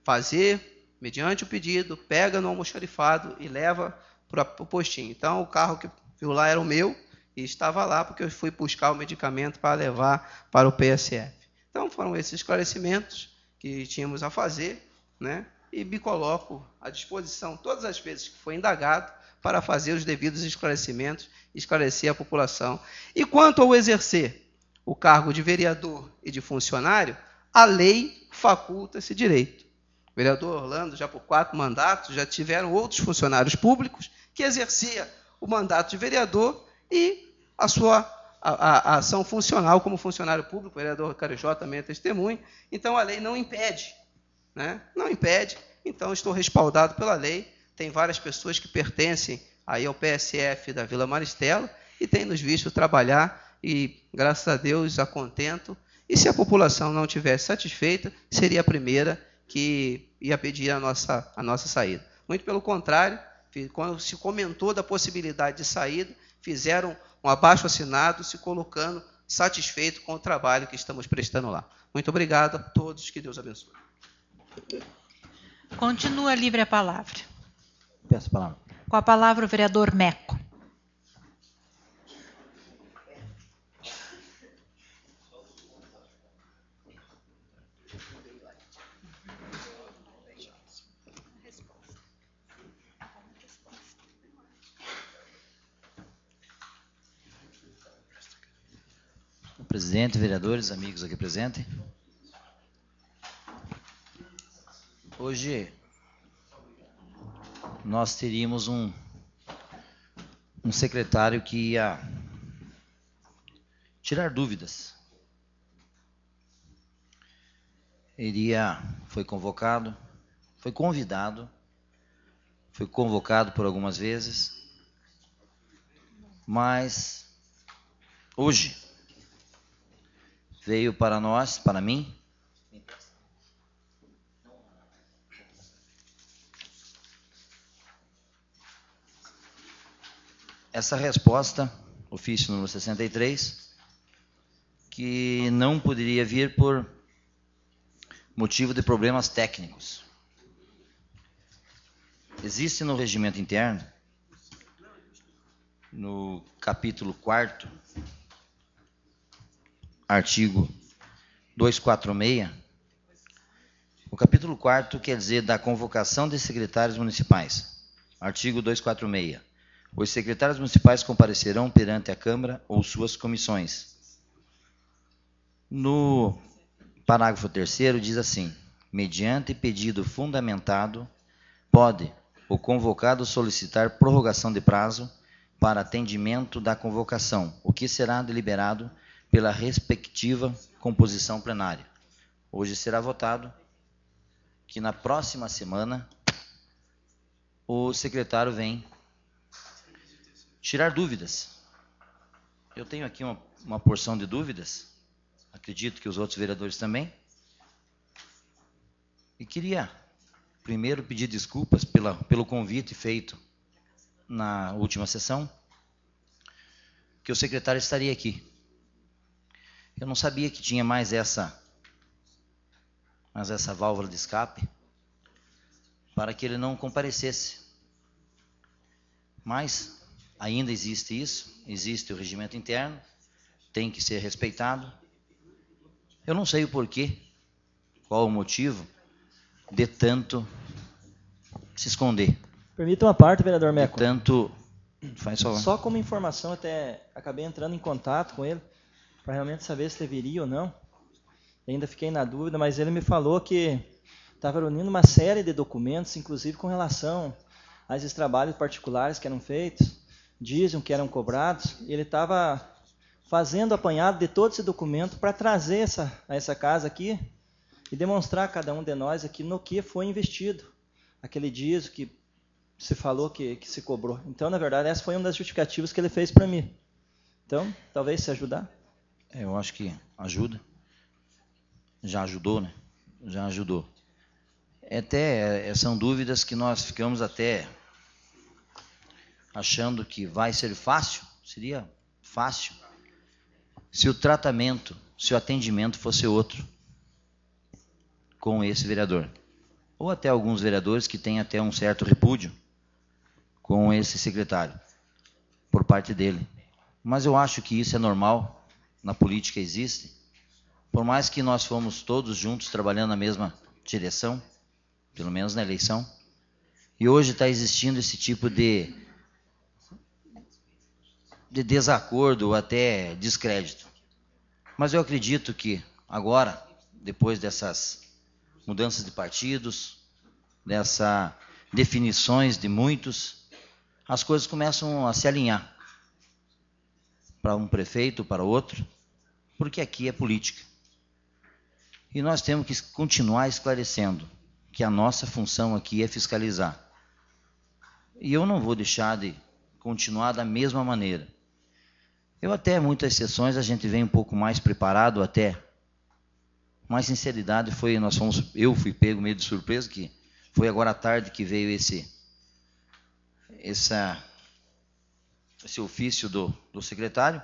fazer, mediante o pedido, pega no almoxarifado e leva para o postinho. Então, o carro que viu lá era o meu e estava lá porque eu fui buscar o medicamento para levar para o P S F. Então, foram esses esclarecimentos que tínhamos a fazer, né? E me coloco à disposição todas as vezes que for indagado para fazer os devidos esclarecimentos, esclarecer a população. E quanto ao exercer o cargo de vereador e de funcionário, a lei faculta esse direito. O vereador Orlando, já por quatro mandatos, já tiveram outros funcionários públicos que exerciam o mandato de vereador e a sua a, a, a ação funcional como funcionário público. O vereador Carijó também é testemunha. Então, a lei não impede, né? Não impede. Então, estou respaldado pela lei. Tem várias pessoas que pertencem aí ao P S F da Vila Maristela e têm nos visto trabalhar e, graças a Deus, a contento. E se a população não estivesse satisfeita, seria a primeira que ia pedir a nossa, a nossa saída. Muito pelo contrário, quando se comentou da possibilidade de saída, fizeram um abaixo-assinado se colocando satisfeito com o trabalho que estamos prestando lá. Muito obrigado a todos, que Deus abençoe. Continua livre a palavra. Peço a palavra. Com a palavra o vereador Meco. Presidente, vereadores, amigos aqui presentes. Hoje nós teríamos um, um secretário que ia tirar dúvidas. Ele ia, foi convocado, foi convidado, foi convocado por algumas vezes, mas hoje veio para nós, para mim, essa resposta, ofício número sessenta e três, que não poderia vir por, motivo de problemas técnicos. Existe no regimento interno, no capítulo quarto, artigo duzentos e quarenta e seis, o capítulo quarto quer dizer da convocação de secretários municipais. Artigo duzentos e quarenta e seis. Os secretários municipais comparecerão perante a Câmara ou suas comissões. No parágrafo terceiro diz assim: mediante pedido fundamentado, pode o convocado solicitar prorrogação de prazo para atendimento da convocação, o que será deliberado pela respectiva composição plenária. Hoje será votado que na próxima semana o secretário vem tirar dúvidas. Eu tenho aqui uma, uma porção de dúvidas, acredito que os outros vereadores também, e queria primeiro pedir desculpas pela, pelo convite feito na última sessão, que o secretário estaria aqui. Eu não sabia que tinha mais essa, mais essa válvula de escape para que ele não comparecesse. Mas ainda existe isso, existe o regimento interno, tem que ser respeitado. Eu não sei o porquê, qual o motivo de tanto se esconder. Permita uma parte, vereador De Meco. tanto... Faz só. Só como informação, até acabei entrando em contato com ele para realmente saber se deveria ou não. Ainda fiquei na dúvida, mas ele me falou que estava reunindo uma série de documentos, inclusive com relação a esses trabalhos particulares que eram feitos, dízimo que eram cobrados, e ele estava fazendo apanhado de todo esse documento para trazer essa, a essa casa aqui e demonstrar a cada um de nós aqui no que foi investido, aquele dízimo que se falou que, que se cobrou. Então, na verdade, essa foi uma das justificativas que ele fez para mim. Então, talvez se ajudar. É, eu acho que ajuda. Já ajudou, né? Já ajudou. Até são dúvidas que nós ficamos até achando que vai ser fácil. Seria fácil se o tratamento, se o atendimento fosse outro com esse vereador. Ou até alguns vereadores que têm até um certo repúdio com esse secretário, por parte dele. Mas eu acho que isso é normal, na política existe. Por mais que nós fomos todos juntos trabalhando na mesma direção, pelo menos na eleição, e hoje está existindo esse tipo de, de desacordo ou até descrédito. Mas eu acredito que agora, depois dessas mudanças de partidos, dessas definições de muitos, as coisas começam a se alinhar para um prefeito, para outro, porque aqui é política. E nós temos que continuar esclarecendo que a nossa função aqui é fiscalizar. E eu não vou deixar de continuar da mesma maneira. Eu até, muitas sessões, a gente vem um pouco mais preparado até. Mais sinceridade foi, nós fomos, eu fui pego meio de surpresa, que foi agora à tarde que veio esse, essa, esse ofício do, do secretário.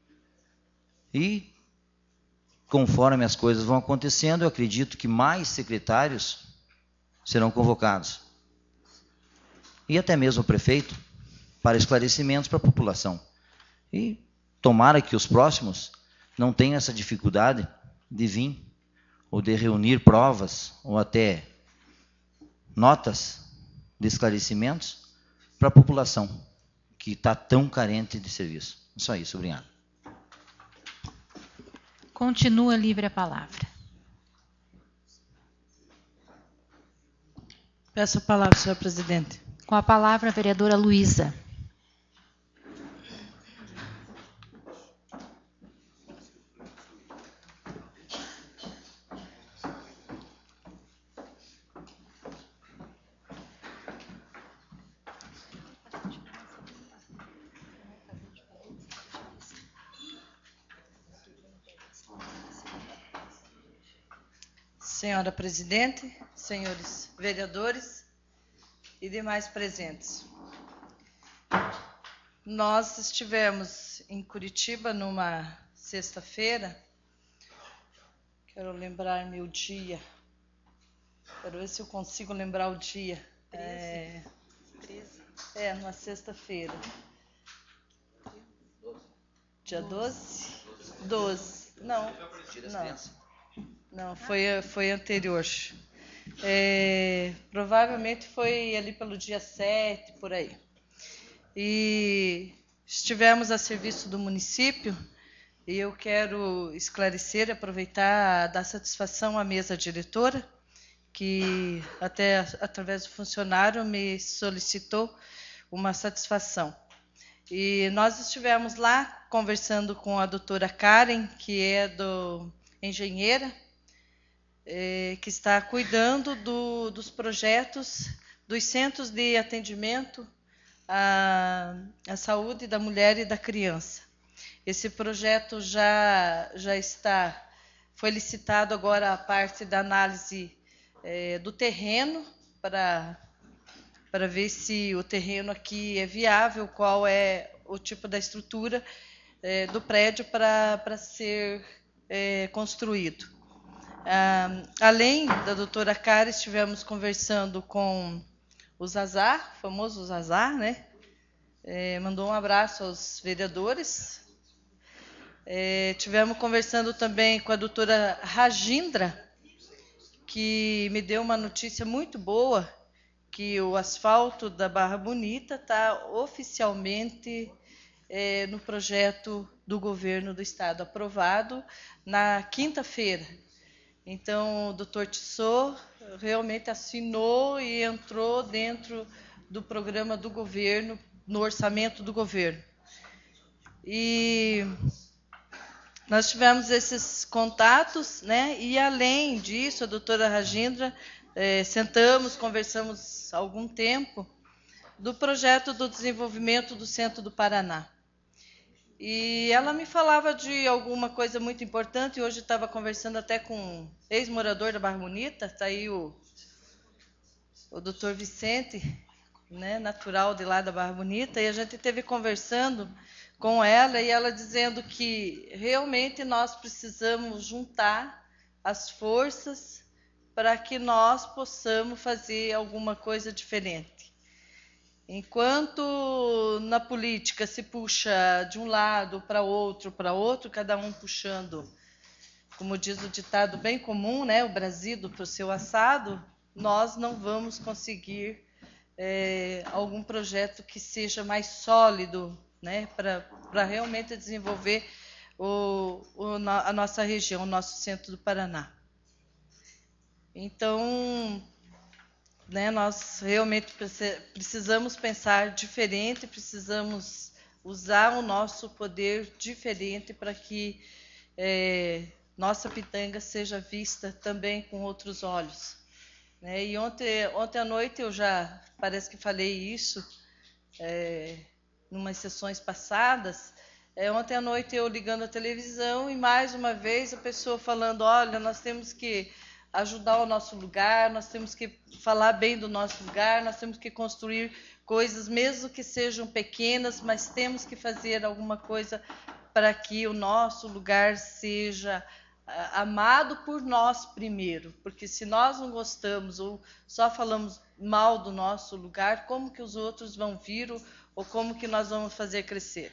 E, conforme as coisas vão acontecendo, eu acredito que mais secretários serão convocados. E até mesmo o prefeito, para esclarecimentos para a população. E tomara que os próximos não tenham essa dificuldade de vir, ou de reunir provas, ou até notas de esclarecimentos para a população, que está tão carente de serviço. Só isso, obrigado. Continua livre a palavra. Peço a palavra, senhor presidente. Com a palavra, a vereadora Luísa. Senhora presidente, senhores vereadores e demais presentes. Nós estivemos em Curitiba numa sexta-feira, quero lembrar-me o dia, Quero ver se eu consigo lembrar o dia. É, é numa sexta-feira. Dia doze? doze. Não, não. Não, foi, foi anterior. É, provavelmente foi ali pelo dia sete, por aí. E estivemos a serviço do município e eu quero esclarecer, aproveitar, dar satisfação à mesa diretora, que até através do funcionário me solicitou uma satisfação. E nós estivemos lá conversando com a doutora Karen, que é do engenheira, é, que está cuidando do, dos projetos dos centros de atendimento à, à saúde da mulher e da criança. Esse projeto já, já está, foi licitado agora a parte da análise é, do terreno, para, para ver se o terreno aqui é viável, qual é o tipo da estrutura é, do prédio para, para ser é, construído. Ah, além da doutora Cara, estivemos conversando com o Zazar, o famoso Zazar, né? É, mandou um abraço aos vereadores. É, tivemos conversando também com a doutora Ragindra, que me deu uma notícia muito boa, que o asfalto da Barra Bonita está oficialmente é, no projeto do governo do estado, aprovado na quinta-feira. Então, o doutor Tissot realmente assinou e entrou dentro do programa do governo, no orçamento do governo. E nós tivemos esses contatos, né? E além disso, a doutora Ragindra, eh, sentamos, conversamos há algum tempo do projeto do desenvolvimento do centro do Paraná. E ela me falava de alguma coisa muito importante. Hoje estava conversando até com um ex-morador da Barra Bonita, está aí o, o doutor Vicente, né, natural de lá da Barra Bonita, e a gente esteve conversando com ela, e ela dizendo que realmente nós precisamos juntar as forças para que nós possamos fazer alguma coisa diferente. Enquanto na política se puxa de um lado para outro, para outro, cada um puxando, como diz o ditado bem comum, né, o brasido para o seu assado, nós não vamos conseguir é, algum projeto que seja mais sólido, né, para realmente desenvolver o, o, a nossa região, o nosso centro do Paraná. Então, né, nós realmente precisamos pensar diferente, precisamos usar o nosso poder diferente para que é, nossa Pitanga seja vista também com outros olhos. Né? E ontem, ontem à noite eu já, parece que falei isso, é, em umas sessões passadas. É, ontem à noite eu ligando a televisão e mais uma vez a pessoa falando, olha, nós temos que ajudar o nosso lugar, nós temos que falar bem do nosso lugar, nós temos que construir coisas, mesmo que sejam pequenas, mas temos que fazer alguma coisa para que o nosso lugar seja uh, amado por nós primeiro, porque se nós não gostamos ou só falamos mal do nosso lugar, como que os outros vão vir ou, ou como que nós vamos fazer crescer?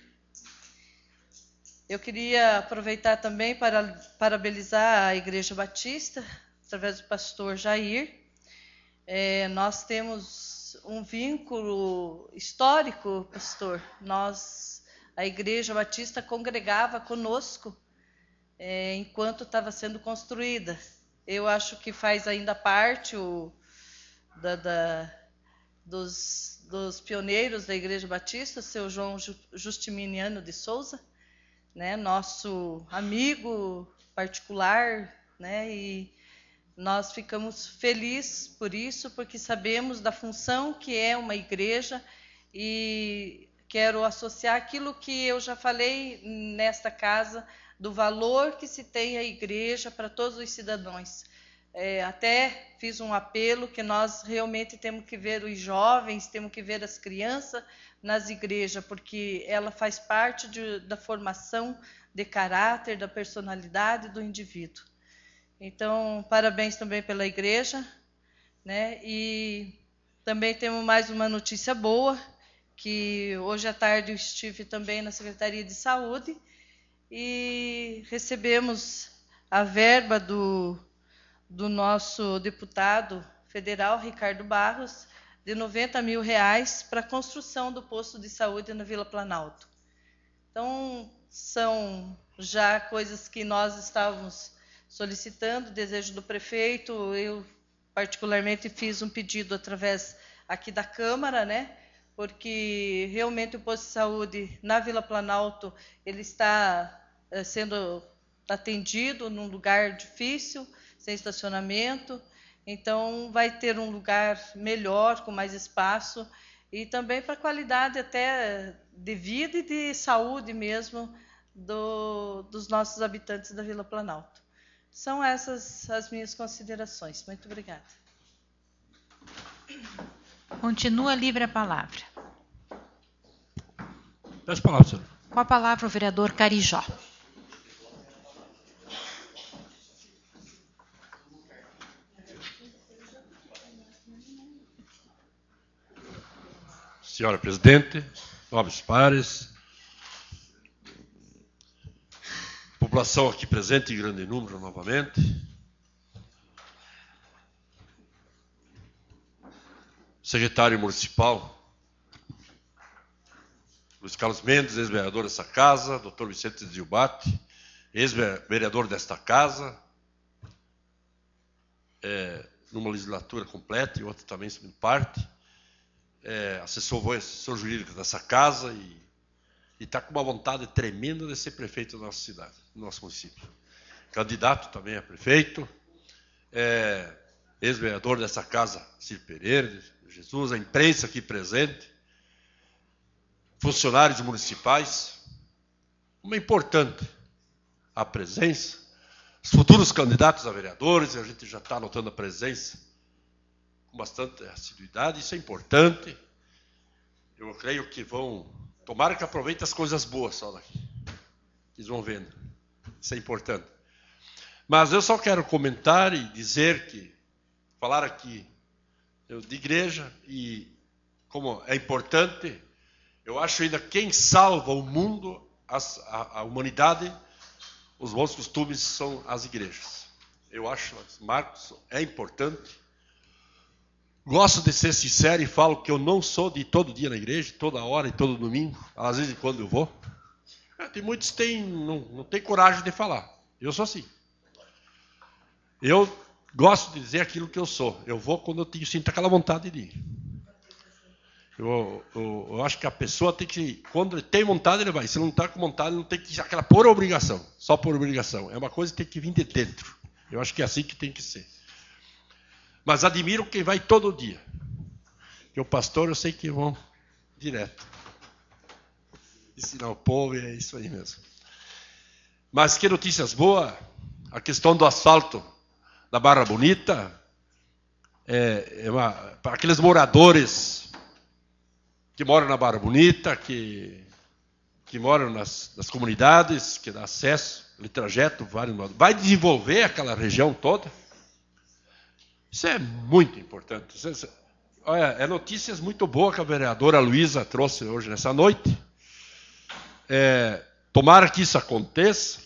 Eu queria aproveitar também para parabenizar a Igreja Batista, através do pastor Jair. É, nós temos um vínculo histórico, pastor. Nós, a Igreja Batista congregava conosco é, enquanto estava sendo construída. Eu acho que faz ainda parte o, da, da, dos, dos pioneiros da Igreja Batista, seu João Justiminiano de Souza, né, nosso amigo particular, né, e nós ficamos felizes por isso, porque sabemos da função que é uma igreja e quero associar aquilo que eu já falei nesta casa, do valor que se tem a igreja para todos os cidadãos. É, até fiz um apelo que nós realmente temos que ver os jovens, temos que ver as crianças nas igrejas, porque ela faz parte de, da formação de caráter, da personalidade do indivíduo. Então, parabéns também pela igreja. né? E também temos mais uma notícia boa, que hoje à tarde eu estive também na Secretaria de Saúde e recebemos a verba do, do nosso deputado federal, Ricardo Barros, de noventa mil reais para a construção do posto de saúde na Vila Planalto. Então, são já coisas que nós estávamos solicitando, desejo do prefeito. Eu, particularmente, fiz um pedido através aqui da Câmara, né? Porque realmente o posto de saúde na Vila Planalto ele está é, sendo atendido num lugar difícil, sem estacionamento. Então, vai ter um lugar melhor, com mais espaço, e também para a qualidade até de vida e de saúde mesmo do, dos nossos habitantes da Vila Planalto. São essas as minhas considerações. Muito obrigada. Continua livre a palavra. Peço a palavra, senhor. Com a palavra o vereador Carijó. Senhora presidente, nobres pares, população aqui presente em grande número novamente, secretário municipal, Luiz Carlos Mendes, ex-vereador dessa casa, doutor Vicente Zilbati, ex-vereador desta casa, é, numa legislatura completa e outra também fazendo parte, é, assessor, assessor jurídico dessa casa e está com uma vontade tremenda de ser prefeito da nossa cidade, do nosso município. Candidato também a prefeito, é, ex-vereador dessa casa, Ciro Pereira, Jesus, a imprensa aqui presente, funcionários municipais, uma importante a presença, os futuros candidatos a vereadores, a gente já está anotando a presença com bastante assiduidade, isso é importante. Eu creio que vão, tomara que aproveitem as coisas boas só daqui, que eles vão vendo, isso é importante. Mas eu só quero comentar e dizer que, falar aqui eu, de igreja, e como é importante, eu acho ainda quem salva o mundo, as, a, a humanidade, os bons costumes são as igrejas. Eu acho, Marcos, é importante. Gosto de ser sincero e falo que eu não sou de todo dia na igreja, toda hora e todo domingo, às vezes quando eu vou. É, tem muitos que têm, não, não têm coragem de falar. Eu sou assim. Eu gosto de dizer aquilo que eu sou. Eu vou quando eu tenho, sinto aquela vontade de ir. Eu, eu, eu acho que a pessoa tem que, quando ele tem vontade, ele vai. Se não está com vontade, não tem que aquela por obrigação, só por obrigação. É uma coisa que tem que vir de dentro. Eu acho que é assim que tem que ser. Mas admiro quem vai todo dia. Porque o pastor, eu sei que vão direto. Ensinar o povo, é isso aí mesmo. Mas que notícias boas. A questão do asfalto da Barra Bonita. É, é uma, para aqueles moradores que moram na Barra Bonita, que, que moram nas, nas comunidades, que dá acesso, o trajeto, vários modos. Vai desenvolver aquela região toda. Isso é muito importante. Isso é, olha, é notícias muito boas que a vereadora Luísa trouxe hoje nessa noite. É, tomara que isso aconteça.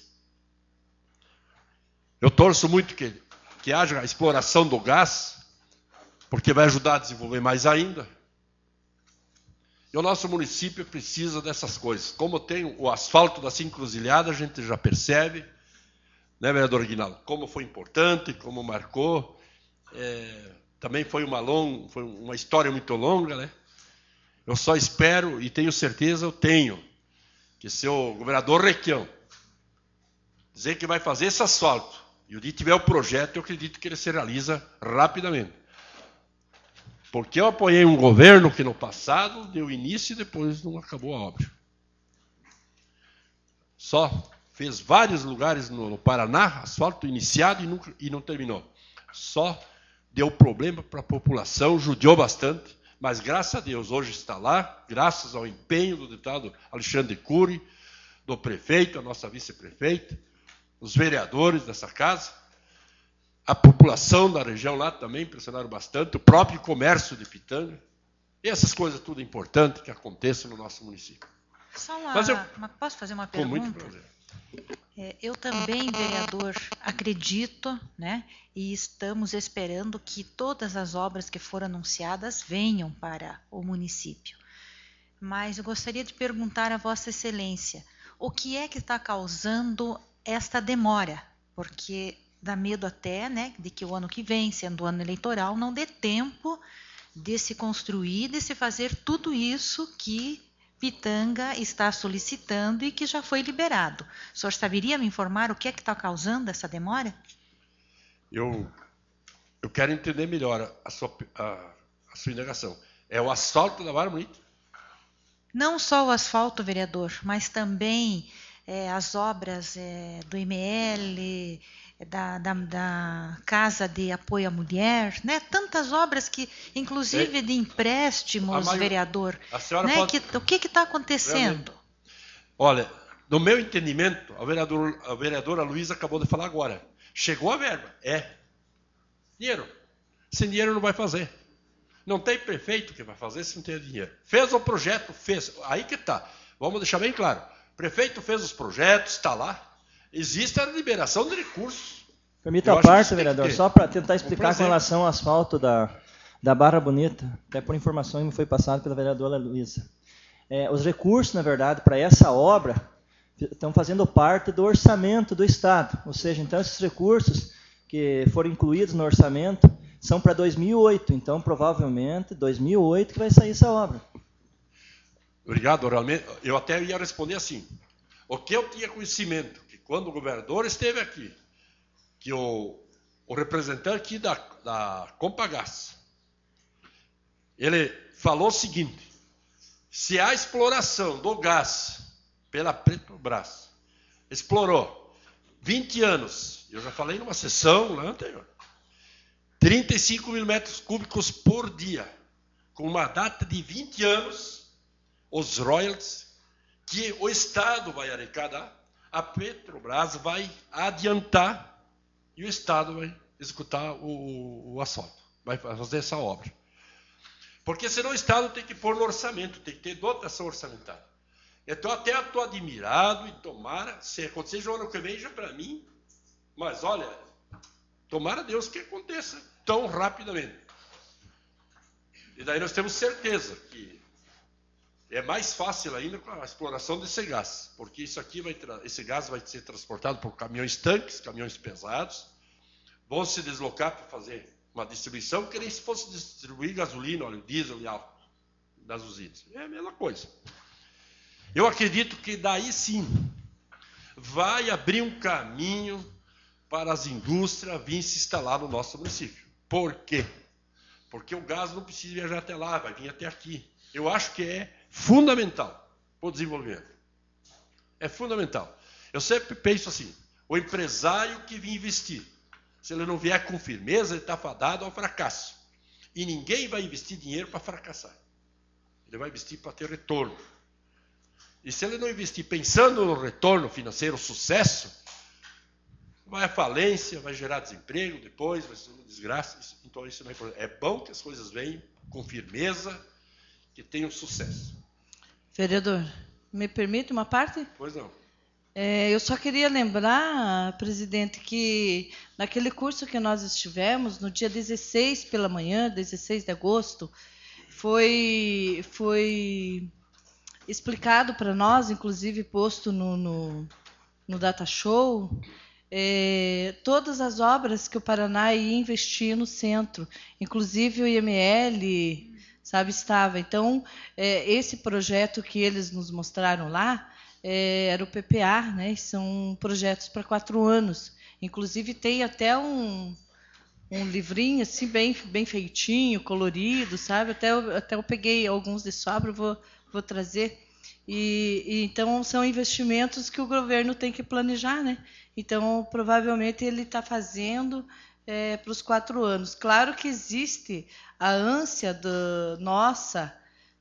Eu torço muito que, que haja a exploração do gás, porque vai ajudar a desenvolver mais ainda. E o nosso município precisa dessas coisas. Como tem o asfalto da Encruzilhada, a gente já percebe, né, vereador Aguinaldo, como foi importante, como marcou. É, também foi uma, long, foi uma história muito longa, né? Eu só espero, e tenho certeza, eu tenho, que se o governador Requião dizer que vai fazer esse asfalto, e o dia tiver o projeto, eu acredito que ele se realiza rapidamente. Porque eu apoiei um governo que no passado deu início e depois não acabou a obra. Só fez vários lugares no, no Paraná, asfalto iniciado e, nunca, e não terminou. Só deu problema para a população, judiou bastante, mas graças a Deus hoje está lá, graças ao empenho do deputado Alexandre Cury, do prefeito, a nossa vice-prefeita, os vereadores dessa casa. a população da região lá também pressionaram bastante, o próprio comércio de Pitanga. E essas coisas tudo importantes que aconteçam no nosso município. Só uma, Mas eu, uma, posso fazer uma com muito pergunta? prazer. É, eu também, vereador, acredito, né, e estamos esperando que todas as obras que foram anunciadas venham para o município. Mas eu gostaria de perguntar a Vossa Excelência, o que é que está causando esta demora? Porque dá medo até, né, de que o ano que vem, sendo o ano eleitoral, não dê tempo de se construir, de se fazer tudo isso que Pitanga está solicitando e que já foi liberado. O senhor saberia me informar o que é que está causando essa demora? Eu, eu quero entender melhor a sua, a, a sua indagação. É o asfalto da Barra Bonita? Não só o asfalto, vereador, mas também é, as obras é, do M L, da, da, da Casa de Apoio à Mulher, né? Tantas obras que, inclusive é, de empréstimos, maior, vereador. A senhora né? pode... que, o que está acontecendo? Olha, no meu entendimento, a vereadora, a vereadora Luísa acabou de falar agora. Chegou a verba. É. Dinheiro. Sem dinheiro não vai fazer. Não tem prefeito que vai fazer se não tem dinheiro. Fez o projeto, fez. Aí que está. Vamos deixar bem claro. O prefeito fez os projetos, está lá. Existe a liberação de recursos. Permita a parte, vereador, só para tentar explicar com relação ao asfalto da, da Barra Bonita, até por informação que me foi passado pela vereadora Luísa. É, os recursos, na verdade, para essa obra estão fazendo parte do orçamento do Estado. Ou seja, então, esses recursos que foram incluídos no orçamento são para dois mil e oito. Então, provavelmente, dois mil e oito que vai sair essa obra. Obrigado, realmente. Eu até ia responder assim. O que eu tinha conhecimento, que quando o governador esteve aqui, que o, o representante aqui da, da Compagás, ele falou o seguinte, se a exploração do gás pela Petrobras explorou vinte anos, eu já falei numa sessão lá anterior, trinta e cinco mil metros cúbicos por dia, com uma data de vinte anos, os royalties que o Estado vai arrecadar, a Petrobras vai adiantar e o Estado vai executar o, o asfalto, vai fazer essa obra. Porque senão o Estado tem que pôr no orçamento, tem que ter dotação orçamentária. Então até estou admirado e tomara, se acontecer no ano que vem, já para mim, mas olha, tomara Deus que aconteça tão rapidamente. E daí nós temos certeza que é mais fácil ainda com a exploração desse gás, porque isso aqui vai esse gás vai ser transportado por caminhões tanques, caminhões pesados, vão se deslocar para fazer uma distribuição, que nem se fosse distribuir gasolina, óleo diesel e álcool das usinas. É a mesma coisa. Eu acredito que daí sim vai abrir um caminho para as indústrias virem se instalar no nosso município. Por quê? Porque o gás não precisa viajar até lá, vai vir até aqui. Eu acho que é fundamental para o desenvolvimento. É fundamental. Eu sempre penso assim, o empresário que vir investir, se ele não vier com firmeza, ele está fadado ao fracasso. E ninguém vai investir dinheiro para fracassar. Ele vai investir para ter retorno. E se ele não investir pensando no retorno financeiro, sucesso, vai à falência, vai gerar desemprego depois, vai ser uma desgraça. Então isso não é importante. É bom que as coisas venham com firmeza, que tenham sucesso. Vereador, me permite uma parte? Pois não. É, eu só queria lembrar, presidente, que naquele curso que nós estivemos, no dia dezesseis pela manhã, dezesseis de agosto, foi, foi explicado para nós, inclusive posto no, no, no Data Show, é, todas as obras que o Paraná ia investir no centro, inclusive o I M L, sabe, estava. Então, é, esse projeto que eles nos mostraram lá, é, era o P P A, né? São projetos para quatro anos. Inclusive tem até um, um livrinho assim bem, bem feitinho, colorido, sabe? Até eu, até eu peguei alguns de sobra, vou, vou trazer. E, e então são investimentos que o governo tem que planejar, né? Então provavelmente ele está fazendo é, para os quatro anos. Claro que existe a ânsia do, nossa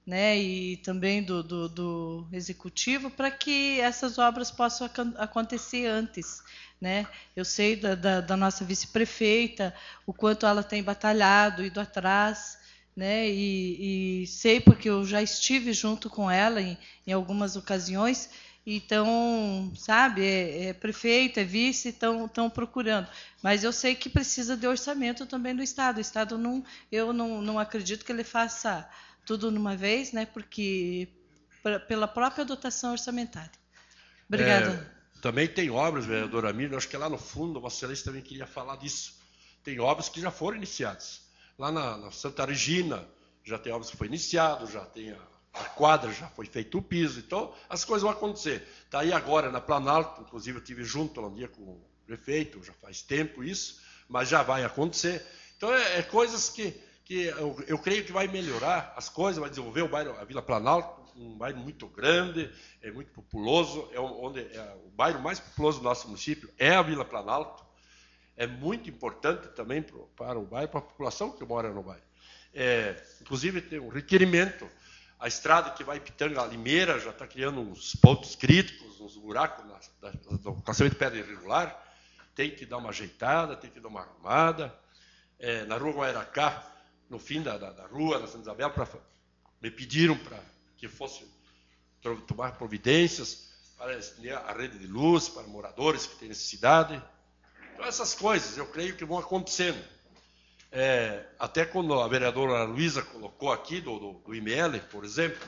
né, e também do, do, do executivo, para que essas obras possam acontecer antes, né? Eu sei da, da, da nossa vice-prefeita, o quanto ela tem batalhado, ido atrás, né? E, e sei porque eu já estive junto com ela em, em algumas ocasiões. Então, sabe, é, é prefeito, é vice, estão procurando. Mas eu sei que precisa de orçamento também do Estado. O Estado, não, eu não, não acredito que ele faça tudo numa vez, né? Porque pra, pela própria dotação orçamentária. Obrigada. É, também tem obras, vereadora Miriam, acho que lá no fundo, a Vossa Excelência também queria falar disso. Tem obras que já foram iniciadas. Lá na, na Santa Regina, já tem obras que foram iniciadas, já tem a, a quadra, já foi feito o piso. Então, as coisas vão acontecer. Está aí agora na Planalto, inclusive eu estive junto lá um dia com o prefeito, já faz tempo isso, mas já vai acontecer. Então, é, é coisas que... que eu, eu creio que vai melhorar as coisas, vai desenvolver o bairro, a Vila Planalto, um bairro muito grande, é muito populoso, é onde é o bairro mais populoso do nosso município é a Vila Planalto, é muito importante também pro, para o bairro, para a população que mora no bairro. É, inclusive tem um requerimento, a estrada que vai Pitanga a Limeira já está criando uns pontos críticos, uns buracos na, na, no calçamento de pedra irregular, tem que dar uma ajeitada, tem que dar uma arrumada. É, na rua Guairacá, no fim da, da, da rua, na Santa Isabel, pra, me pediram para que fosse tomar providências para estender a rede de luz para moradores que têm necessidade. Então, essas coisas, eu creio que vão acontecendo. É, até quando a vereadora Luísa colocou aqui do, do, do I M L, por exemplo,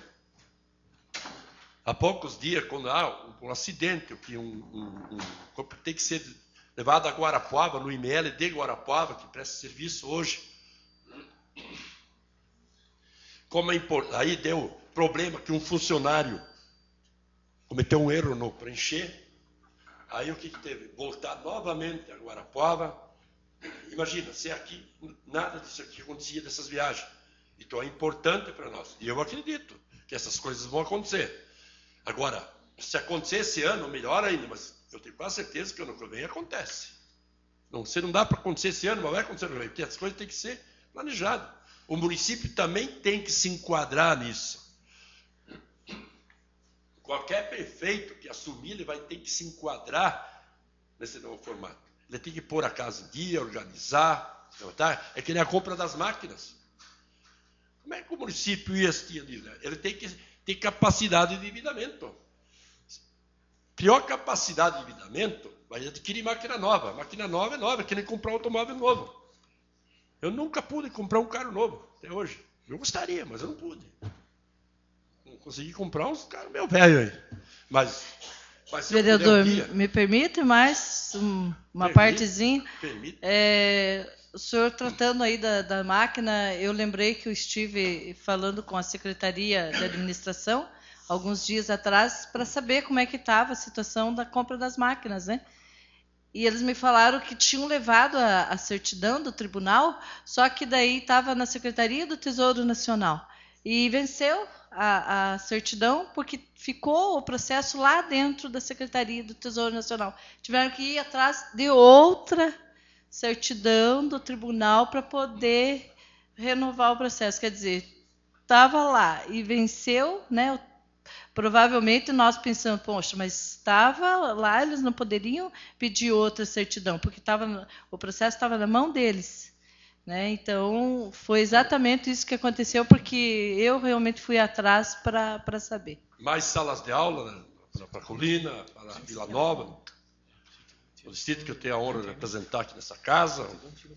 há poucos dias, quando há um, um acidente, que um, um, um, tem que ser levado a Guarapuava, no I M L de Guarapuava, que presta serviço hoje. Como é importante, aí deu problema que um funcionário cometeu um erro no preencher, aí o que, que teve? Voltar novamente a Guarapuava. Imagina, se aqui, nada disso aqui acontecia, dessas viagens. Então é importante para nós. E eu acredito que essas coisas vão acontecer. Agora, se acontecer esse ano, melhor ainda, mas eu tenho quase certeza que ano que vem acontece. Não, se não dá para acontecer esse ano, mas vai acontecer ano que vem, porque as coisas têm que ser planejadas. O município também tem que se enquadrar nisso. Qualquer prefeito que assumir, ele vai ter que se enquadrar nesse novo formato. Ele tem que pôr a casa em dia, organizar. Tá? É que nem a compra das máquinas. Como é que o município ia assistir ali? Ele tem que ter capacidade de endividamento. Pior capacidade de endividamento, vai adquirir máquina nova. Máquina nova é nova, é que nem comprar um automóvel novo. Eu nunca pude comprar um carro novo, até hoje. Eu gostaria, mas eu não pude. Não consegui comprar uns carros meio velho aí. Mas, mas se vereador, eu puder, um dia, me permite mais um, uma permite, partezinha? Permite. É, o senhor tratando aí da, da máquina, eu lembrei que eu estive falando com a Secretaria de Administração alguns dias atrás para saber como é que estava a situação da compra das máquinas, né? E eles me falaram que tinham levado a, a certidão do tribunal, só que daí estava na Secretaria do Tesouro Nacional. E venceu a, a certidão porque ficou o processo lá dentro da Secretaria do Tesouro Nacional. Tiveram que ir atrás de outra certidão do tribunal para poder renovar o processo. Quer dizer, estava lá e venceu, né? Provavelmente nós pensamos, poxa, mas estava lá, eles não poderiam pedir outra certidão, porque tava, o processo estava na mão deles. Né? Então, foi exatamente isso que aconteceu, porque eu realmente fui atrás para saber. Mais salas de aula, né? Para a Colina, para a Vila Nova, o distrito que eu tenho a honra de representar aqui nessa casa,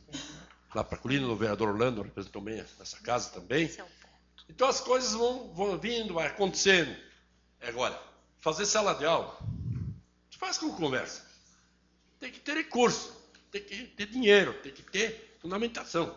lá para a Colina, o vereador Orlando representou bem nessa casa também. Então, as coisas vão, vão vindo, vai acontecendo. Agora, fazer sala de aula, você faz com conversa. Tem que ter recurso, tem que ter dinheiro, tem que ter fundamentação.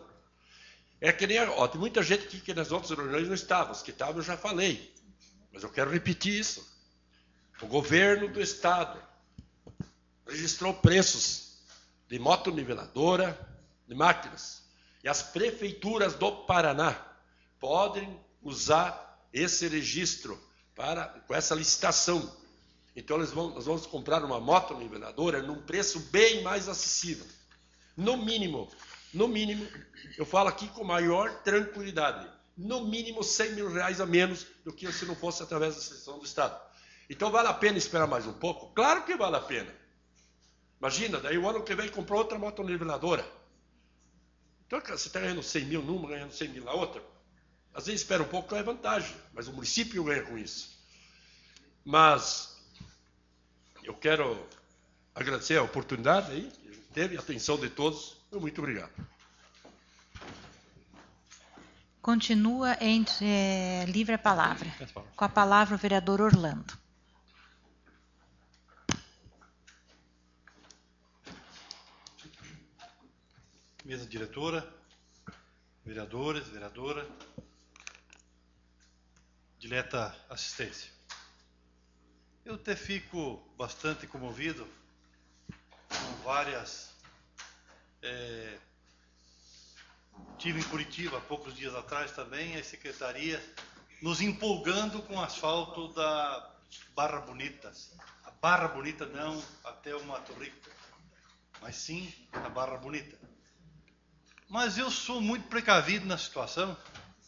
É que nem, ó, tem muita gente aqui que nas outras reuniões não estava. Os que estavam eu já falei. Mas eu quero repetir isso. O governo do estado registrou preços de motoniveladora, de máquinas. E as prefeituras do Paraná podem usar esse registro para, com essa licitação. Então, nós vamos, nós vamos comprar uma motoniveladora num preço bem mais acessível. No mínimo, no mínimo, eu falo aqui com maior tranquilidade, no mínimo cem mil reais a menos do que se não fosse através da cessão do Estado. Então vale a pena esperar mais um pouco? Claro que vale a pena. Imagina, daí o ano que vem comprou outra motoniveladora. Então você está ganhando cem mil numa, ganhando cem mil na outra. Às vezes espera um pouco, é vantagem, mas o município ganha com isso. Mas eu quero agradecer a oportunidade aí, que a gente teve, a atenção de todos. Muito obrigado. Continua em é, livre a palavra. Com a palavra o vereador Orlando. Mesa diretora, vereadores, vereadora, dileta assistência. Eu até fico bastante comovido com várias... É, tive em Curitiba há poucos dias atrás também, a secretaria nos empolgando com o asfalto da Barra Bonita. A Barra Bonita não até o Mato Rico, mas sim a Barra Bonita. Mas eu sou muito precavido na situação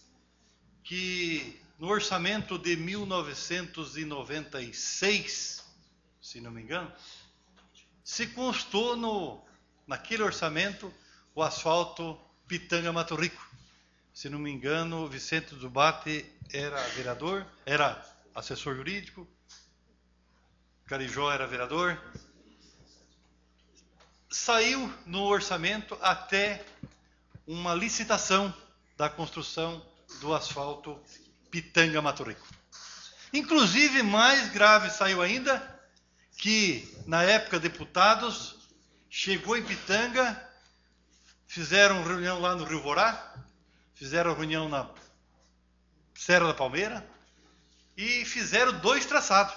que no orçamento de mil novecentos e noventa e seis, se não me engano, se constou no, naquele orçamento o asfalto Pitanga-Mato Rico. Se não me engano, o Vicente Zubate era vereador, era assessor jurídico, Carijó era vereador. Saiu no orçamento até uma licitação da construção do asfalto Pitanga-Mato Rico. Inclusive, mais grave saiu ainda, que na época deputados chegou em Pitanga, fizeram reunião lá no Rio Vorá, fizeram reunião na Serra da Palmeira e fizeram dois traçados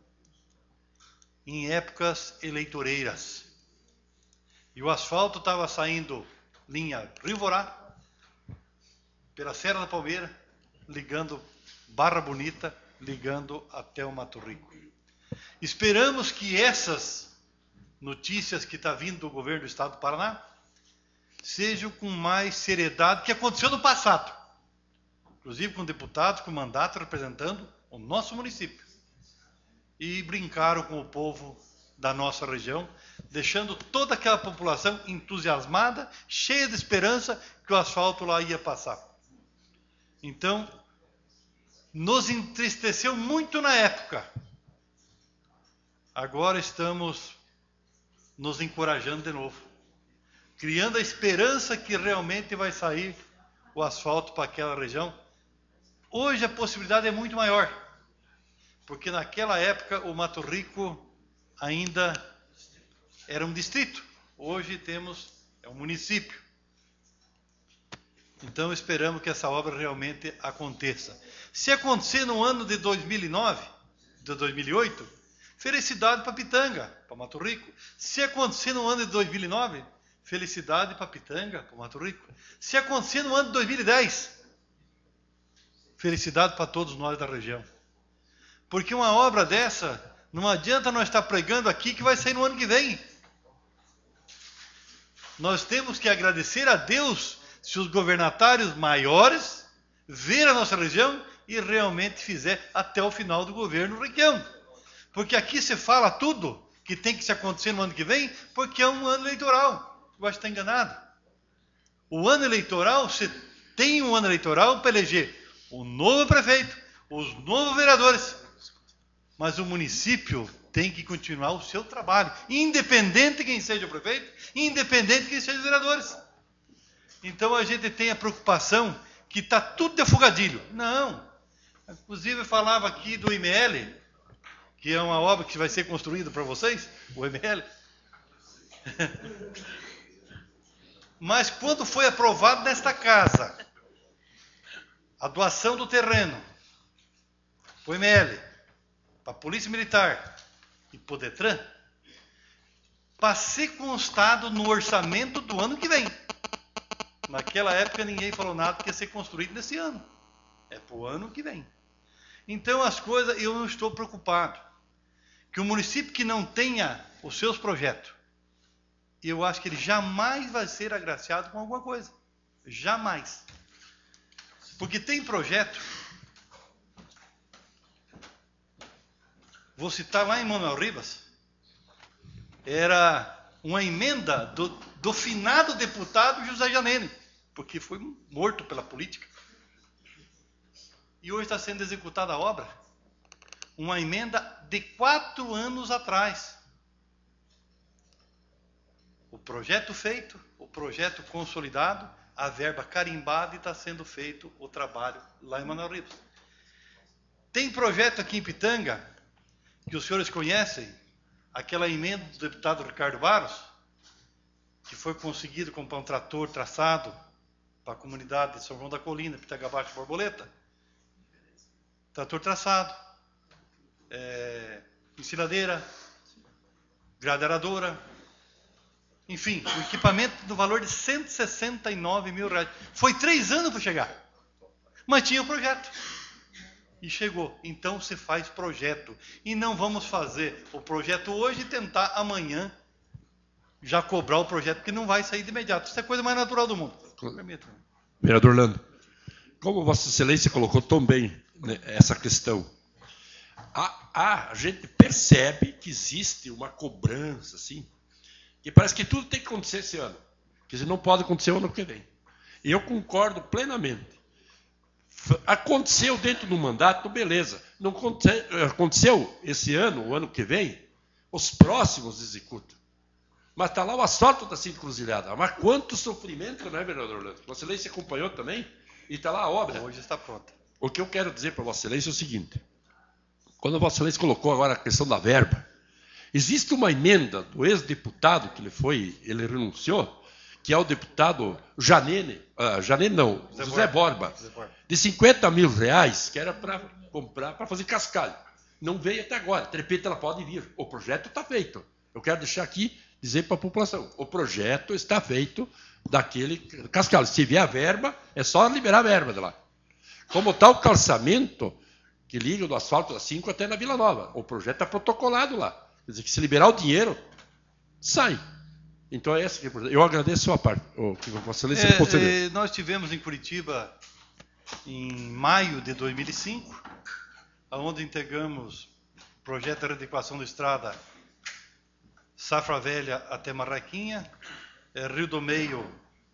em épocas eleitoreiras. E o asfalto estava saindo linha Rio Vorá, pela Serra da Palmeira, ligando Barra Bonita, ligando até o Mato Rico. Esperamos que essas notícias que está vindo do governo do Estado do Paraná sejam com mais seriedade que aconteceu no passado, inclusive com deputados com mandato representando o nosso município, e brincaram com o povo da nossa região, deixando toda aquela população entusiasmada, cheia de esperança que o asfalto lá ia passar. Então, nos entristeceu muito na época. Agora estamos nos encorajando de novo, criando a esperança que realmente vai sair o asfalto para aquela região. Hoje a possibilidade é muito maior, porque naquela época o Mato Rico ainda era um distrito. Hoje temos é um município. Então esperamos que essa obra realmente aconteça. Se acontecer no ano de dois mil e nove, de dois mil e oito, felicidade para Pitanga, para Mato Rico. Se acontecer no ano de dois mil e nove, felicidade para Pitanga, para Mato Rico. Se acontecer no ano de dois mil e dez, felicidade para todos nós da região. Porque uma obra dessa, não adianta nós estar pregando aqui que vai sair no ano que vem. Nós temos que agradecer a Deus se os governatários maiores verem a nossa região e realmente fizer até o final do governo região. Porque aqui se fala tudo que tem que se acontecer no ano que vem, porque é um ano eleitoral. Eu acho que está enganado. O ano eleitoral, você tem um ano eleitoral para eleger o novo prefeito, os novos vereadores. Mas o município tem que continuar o seu trabalho, independente de quem seja o prefeito, independente de quem seja os vereadores. Então a gente tem a preocupação que está tudo de afogadilho. Não. Inclusive eu falava aqui do M L, que é uma obra que vai ser construída para vocês, o M L. Mas quando foi aprovado nesta casa a doação do terreno, o M L, para a Polícia Militar e para o Detran, para ser constado no orçamento do ano que vem. Naquela época ninguém falou nada que ia ser construído nesse ano. É para o ano que vem. Então as coisas, eu não estou preocupado. Que o município que não tenha os seus projetos, eu acho que ele jamais vai ser agraciado com alguma coisa. Jamais. Porque tem projeto, vou citar lá em Manuel Ribas, era uma emenda do, do finado deputado José Janene, porque foi morto pela política. E hoje está sendo executada a obra. Uma emenda de quatro anos atrás. O projeto feito, o projeto consolidado, a verba carimbada e está sendo feito o trabalho lá em Manuel Ribas. Tem projeto aqui em Pitanga, que os senhores conhecem, aquela emenda do deputado Ricardo Barros, que foi conseguido comprar um trator traçado para a comunidade de São João da Colina, Pitanga Baixo e Borboleta. Trator traçado, é, ensiladeira, gradeadora, enfim, o equipamento do valor de cento e sessenta e nove mil reais. Foi três anos para chegar, mas tinha o projeto. E chegou. Então se faz projeto. E não vamos fazer o projeto hoje e tentar amanhã já cobrar o projeto, porque não vai sair de imediato. Isso é a coisa mais natural do mundo. Vereador Orlando, como Vossa Excelência colocou tão bem, né, essa questão, a, a, a gente percebe que existe uma cobrança, assim, que parece que tudo tem que acontecer esse ano. Quer dizer, não pode acontecer o ano que vem. E eu concordo plenamente. Aconteceu dentro do mandato, beleza. Não aconteceu esse ano, o ano que vem, os próximos executam. Mas está lá o asfalto da Cinco Cruzilhada. Mas quanto sofrimento, né, vereador Orlando? Vossa Excelência acompanhou também? E está lá a obra. Hoje está pronta. O que eu quero dizer para Vossa Excelência é o seguinte. Quando Vossa Excelência colocou agora a questão da verba, existe uma emenda do ex-deputado que ele foi, ele renunciou, que é o deputado Janene, uh, Janene não, José, José Borba, Borba, José Borba, de cinquenta mil reais, que era para comprar, para fazer cascalho. Não veio até agora. De repente ela pode vir. O projeto está feito. Eu quero deixar aqui, dizer para a população, o projeto está feito daquele cascalho. Se vier a verba, é só liberar a verba de lá. Como está o calçamento que liga do asfalto da cinco até na Vila Nova. O projeto está protocolado lá. Quer dizer que se liberar o dinheiro, sai. Então é essa que é importante. Eu agradeço a sua parte, o que Vossa Excelência me concedeu. É, nós tivemos em Curitiba, em maio de dois mil e cinco, onde entregamos o projeto de readequação da estrada Safra Velha até Marraquinha, é, Rio do Meio,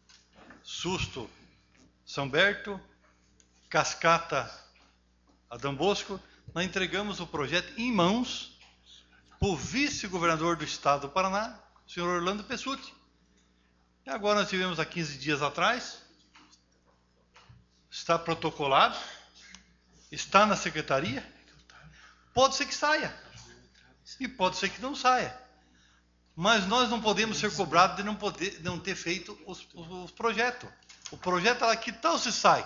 Susto, São Berto, Cascata, Adão Bosco. Nós entregamos o projeto em mãos para o vice-governador do estado do Paraná, o senhor Orlando Pessutti. E agora nós tivemos há quinze dias atrás, está protocolado, está na secretaria, pode ser que saia, e pode ser que não saia. Mas nós não podemos ser cobrados de não, poder, não ter feito os, os, os projetos. O projeto está lá, que tal se sai?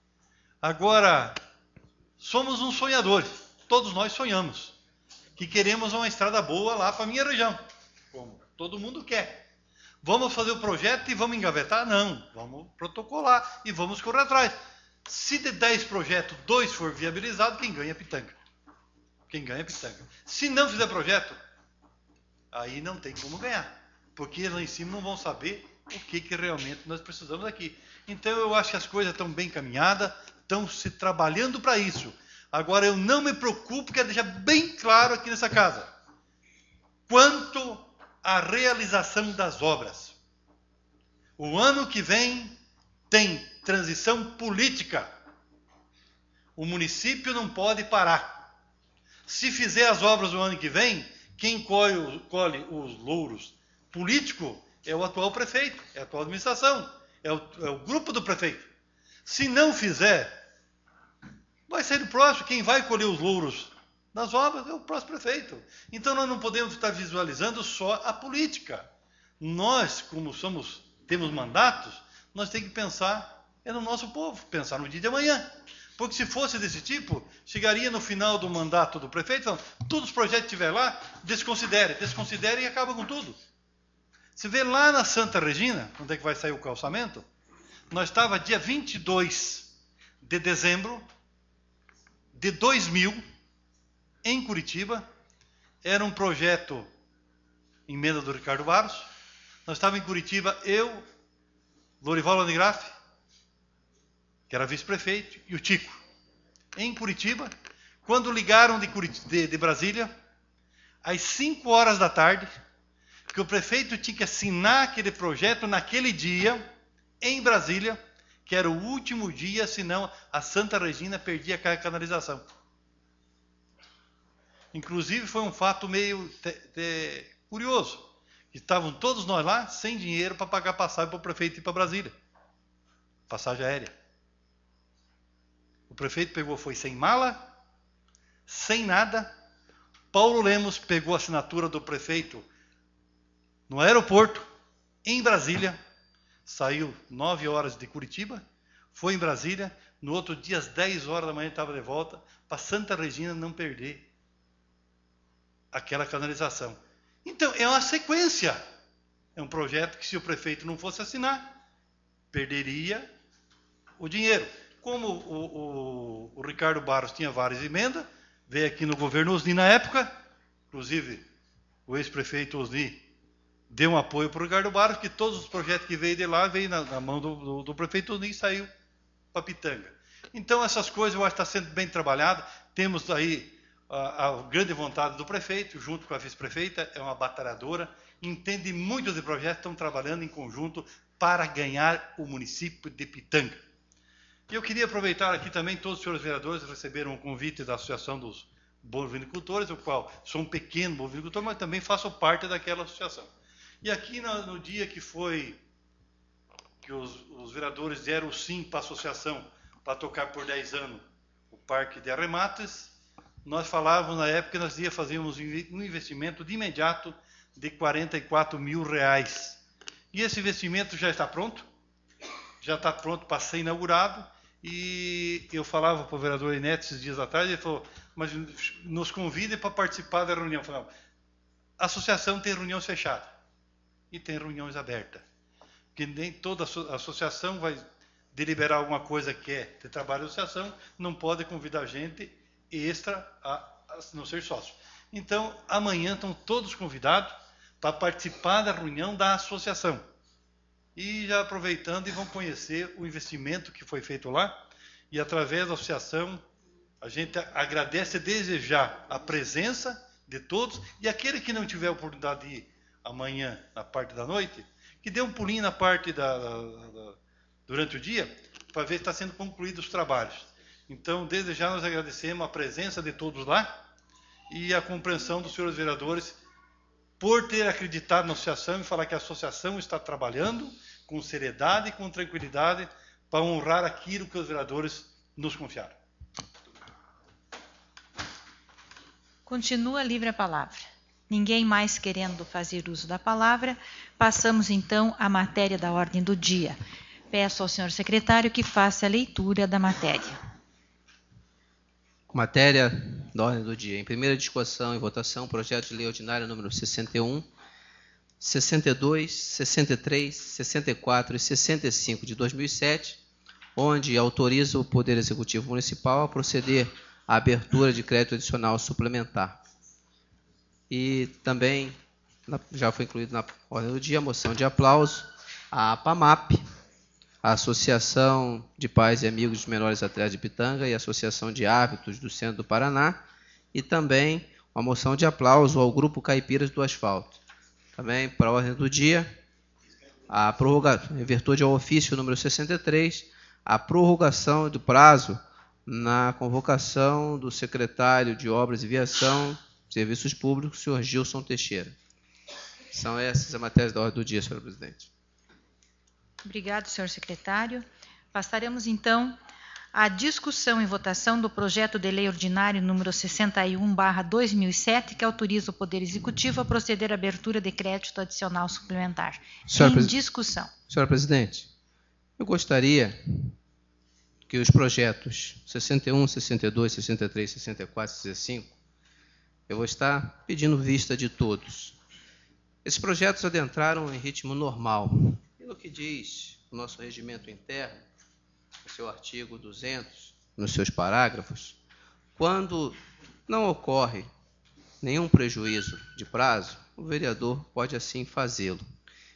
Agora, somos uns sonhadores, todos nós sonhamos, que queremos uma estrada boa lá para a minha região, como todo mundo quer. Vamos fazer o projeto e vamos engavetar? Não, vamos protocolar e vamos correr atrás. Se de dez projetos, dois for viabilizado, quem ganha é Pitanga. Quem ganha é Pitanga. Se não fizer projeto, aí não tem como ganhar, porque lá em cima não vão saber o que, que realmente nós precisamos aqui. Então eu acho que as coisas estão bem caminhadas, estão se trabalhando para isso. Agora eu não me preocupo, quero deixar bem claro aqui nessa casa, quanto à realização das obras. O ano que vem tem transição política. O município não pode parar. Se fizer as obras no ano que vem, quem colhe, colhe os louros políticos é o atual prefeito, é a atual administração, é o, é o grupo do prefeito. Se não fizer, vai ser o próximo. Quem vai colher os louros das obras é o próximo prefeito. Então nós não podemos estar visualizando só a política. Nós, como somos, temos mandatos, nós temos que pensar é no nosso povo, pensar no dia de amanhã. Porque se fosse desse tipo, chegaria no final do mandato do prefeito, falando, todos os projetos que tiver lá, desconsidere, desconsidere e acaba com tudo. Você vê lá na Santa Regina, onde é que vai sair o calçamento, nós estava dia vinte e dois de dezembro de dois mil, em Curitiba, era um projeto, emenda do Ricardo Barros, nós estávamos em Curitiba, eu, Lorival Landgraf, que era vice-prefeito, e o Tico, em Curitiba. Quando ligaram de, Curit- de, de Brasília, às cinco horas da tarde, que o prefeito tinha que assinar aquele projeto naquele dia, em Brasília, que era o último dia, senão a Santa Regina perdia a canalização. Inclusive, foi um fato meio te, te, curioso. Estavam todos nós lá, sem dinheiro para pagar passagem para o prefeito ir para Brasília. Passagem aérea. O prefeito pegou, foi sem mala, sem nada. Paulo Lemos pegou a assinatura do prefeito no aeroporto, em Brasília. Saiu nove horas de Curitiba, foi em Brasília. No outro dia, às dez horas da manhã, estava de volta, para Santa Regina não perder aquela canalização. Então, é uma sequência. É um projeto que, se o prefeito não fosse assinar, perderia o dinheiro. Como o, o, o Ricardo Barros tinha várias emendas, veio aqui no governo Osni na época, inclusive o ex-prefeito Osni deu um apoio para o Ricardo Barros, que todos os projetos que veio de lá, veio na, na mão do, do, do prefeito Osni e saiu para Pitanga. Então, essas coisas eu acho que está sendo bem trabalhado. Temos aí a, a grande vontade do prefeito, junto com a vice-prefeita, é uma batalhadora, entende muito de projetos, estão trabalhando em conjunto para ganhar o município de Pitanga. E eu queria aproveitar aqui também, todos os senhores vereadores receberam um convite da Associação dos Bovinicultores, o qual sou um pequeno bovinicultor, mas também faço parte daquela associação. E aqui no, no dia que foi, que os, os vereadores deram o sim para a associação, para tocar por dez anos o Parque de Arremates, nós falávamos na época que nós ia fazermos um investimento de imediato de quarenta e quatro mil reais. E esse investimento já está pronto, já está pronto para ser inaugurado. E eu falava para o vereador Inete esses dias atrás, ele falou, mas nos convide para participar da reunião. Eu falei, a associação tem reuniões fechadas e tem reuniões abertas. Porque nem toda associação vai deliberar alguma coisa que é de trabalho de associação, não pode convidar gente extra a, a não ser sócio. Então, amanhã estão todos convidados para participar da reunião da associação. E já aproveitando, e vão conhecer o investimento que foi feito lá. E através da associação, a gente agradece desde já a presença de todos. E aquele que não tiver a oportunidade de ir amanhã, na parte da noite, que dê um pulinho na parte da, da, da durante o dia, para ver se está sendo concluídos os trabalhos. Então, desde já nós agradecemos a presença de todos lá e a compreensão dos senhores vereadores por ter acreditado na associação e falar que a associação está trabalhando com seriedade e com tranquilidade para honrar aquilo que os vereadores nos confiaram. Continua livre a palavra. Ninguém mais querendo fazer uso da palavra, passamos então à matéria da ordem do dia. Peço ao senhor secretário que faça a leitura da matéria. Matéria da ordem do dia. Em primeira discussão e votação, projeto de lei ordinária número sessenta e um, sessenta e dois, sessenta e três, sessenta e quatro e sessenta e cinco de dois mil e sete, onde autoriza o Poder Executivo Municipal a proceder à abertura de crédito adicional suplementar. E também, já foi incluído na ordem do dia, a moção de aplauso à APAMAP, a Associação de Pais e Amigos dos Menores Atletas de Pitanga e a Associação de Árbitros do Centro do Paraná, e também uma moção de aplauso ao Grupo Caipiras do Asfalto. Também, para a ordem do dia, a prorrogação, em virtude ao ofício número sessenta e três, a prorrogação do prazo na convocação do secretário de Obras e Viação, Serviços Públicos, senhor Gilson Teixeira. São essas as matérias da ordem do dia, senhor presidente. Obrigado, senhor secretário. Passaremos, então, à discussão e votação do projeto de lei ordinário número sessenta e um barra dois mil e sete, que autoriza o Poder Executivo a proceder à abertura de crédito adicional suplementar. Senhora em pres... discussão. Senhora presidente, eu gostaria que os projetos sessenta e um, sessenta e dois, sessenta e três, sessenta e quatro e sessenta e cinco, eu vou estar pedindo vista de todos. Esses projetos adentraram em ritmo normal. Pelo que diz o nosso regimento interno, no seu artigo duzentos, nos seus parágrafos, quando não ocorre nenhum prejuízo de prazo, o vereador pode assim fazê-lo.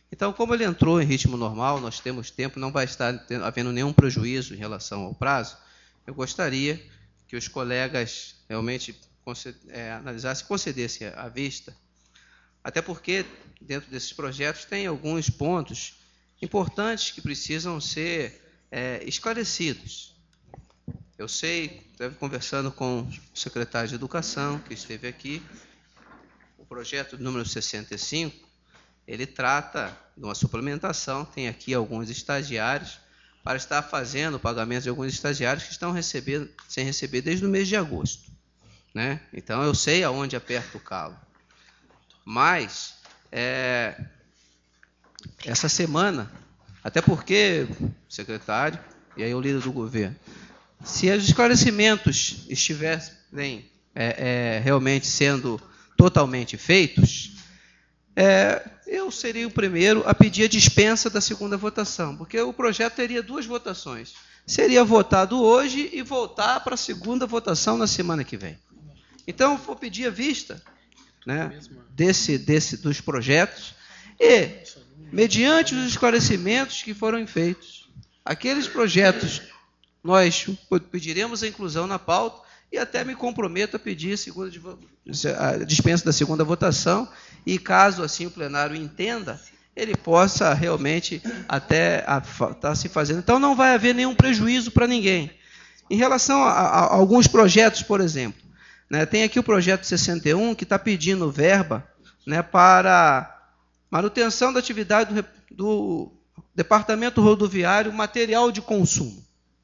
Então, como ele entrou em ritmo normal, nós temos tempo, não vai estar havendo nenhum prejuízo em relação ao prazo, eu gostaria que os colegas realmente é, analisassem e concedessem à vista, até porque dentro desses projetos tem alguns pontos importantes que precisam ser é, esclarecidos. Eu sei, estava conversando com o secretário de Educação, que esteve aqui, o projeto número sessenta e cinco, ele trata de uma suplementação, tem aqui alguns estagiários, para estar fazendo o pagamento de alguns estagiários que estão recebendo, sem receber desde o mês de agosto. Né? Então, eu sei aonde aperta o calo. Mas, é, essa semana, até porque, secretário, e aí o líder do governo, se os esclarecimentos estiverem é, é, realmente sendo totalmente feitos, é, eu seria o primeiro a pedir a dispensa da segunda votação, porque o projeto teria duas votações. Seria votado hoje e voltar para a segunda votação na semana que vem. Então, eu vou pedir a vista, né, desse, desse, dos projetos e, mediante os esclarecimentos que foram feitos, aqueles projetos, nós pediremos a inclusão na pauta e até me comprometo a pedir a, segunda, a dispensa da segunda votação e, caso assim o plenário entenda, ele possa realmente até estar se fazendo. Então, não vai haver nenhum prejuízo para ninguém. Em relação a, a, a alguns projetos, por exemplo, né, tem aqui o projeto sessenta e um, que está pedindo verba, né, para manutenção da atividade do, do Departamento Rodoviário, material de consumo.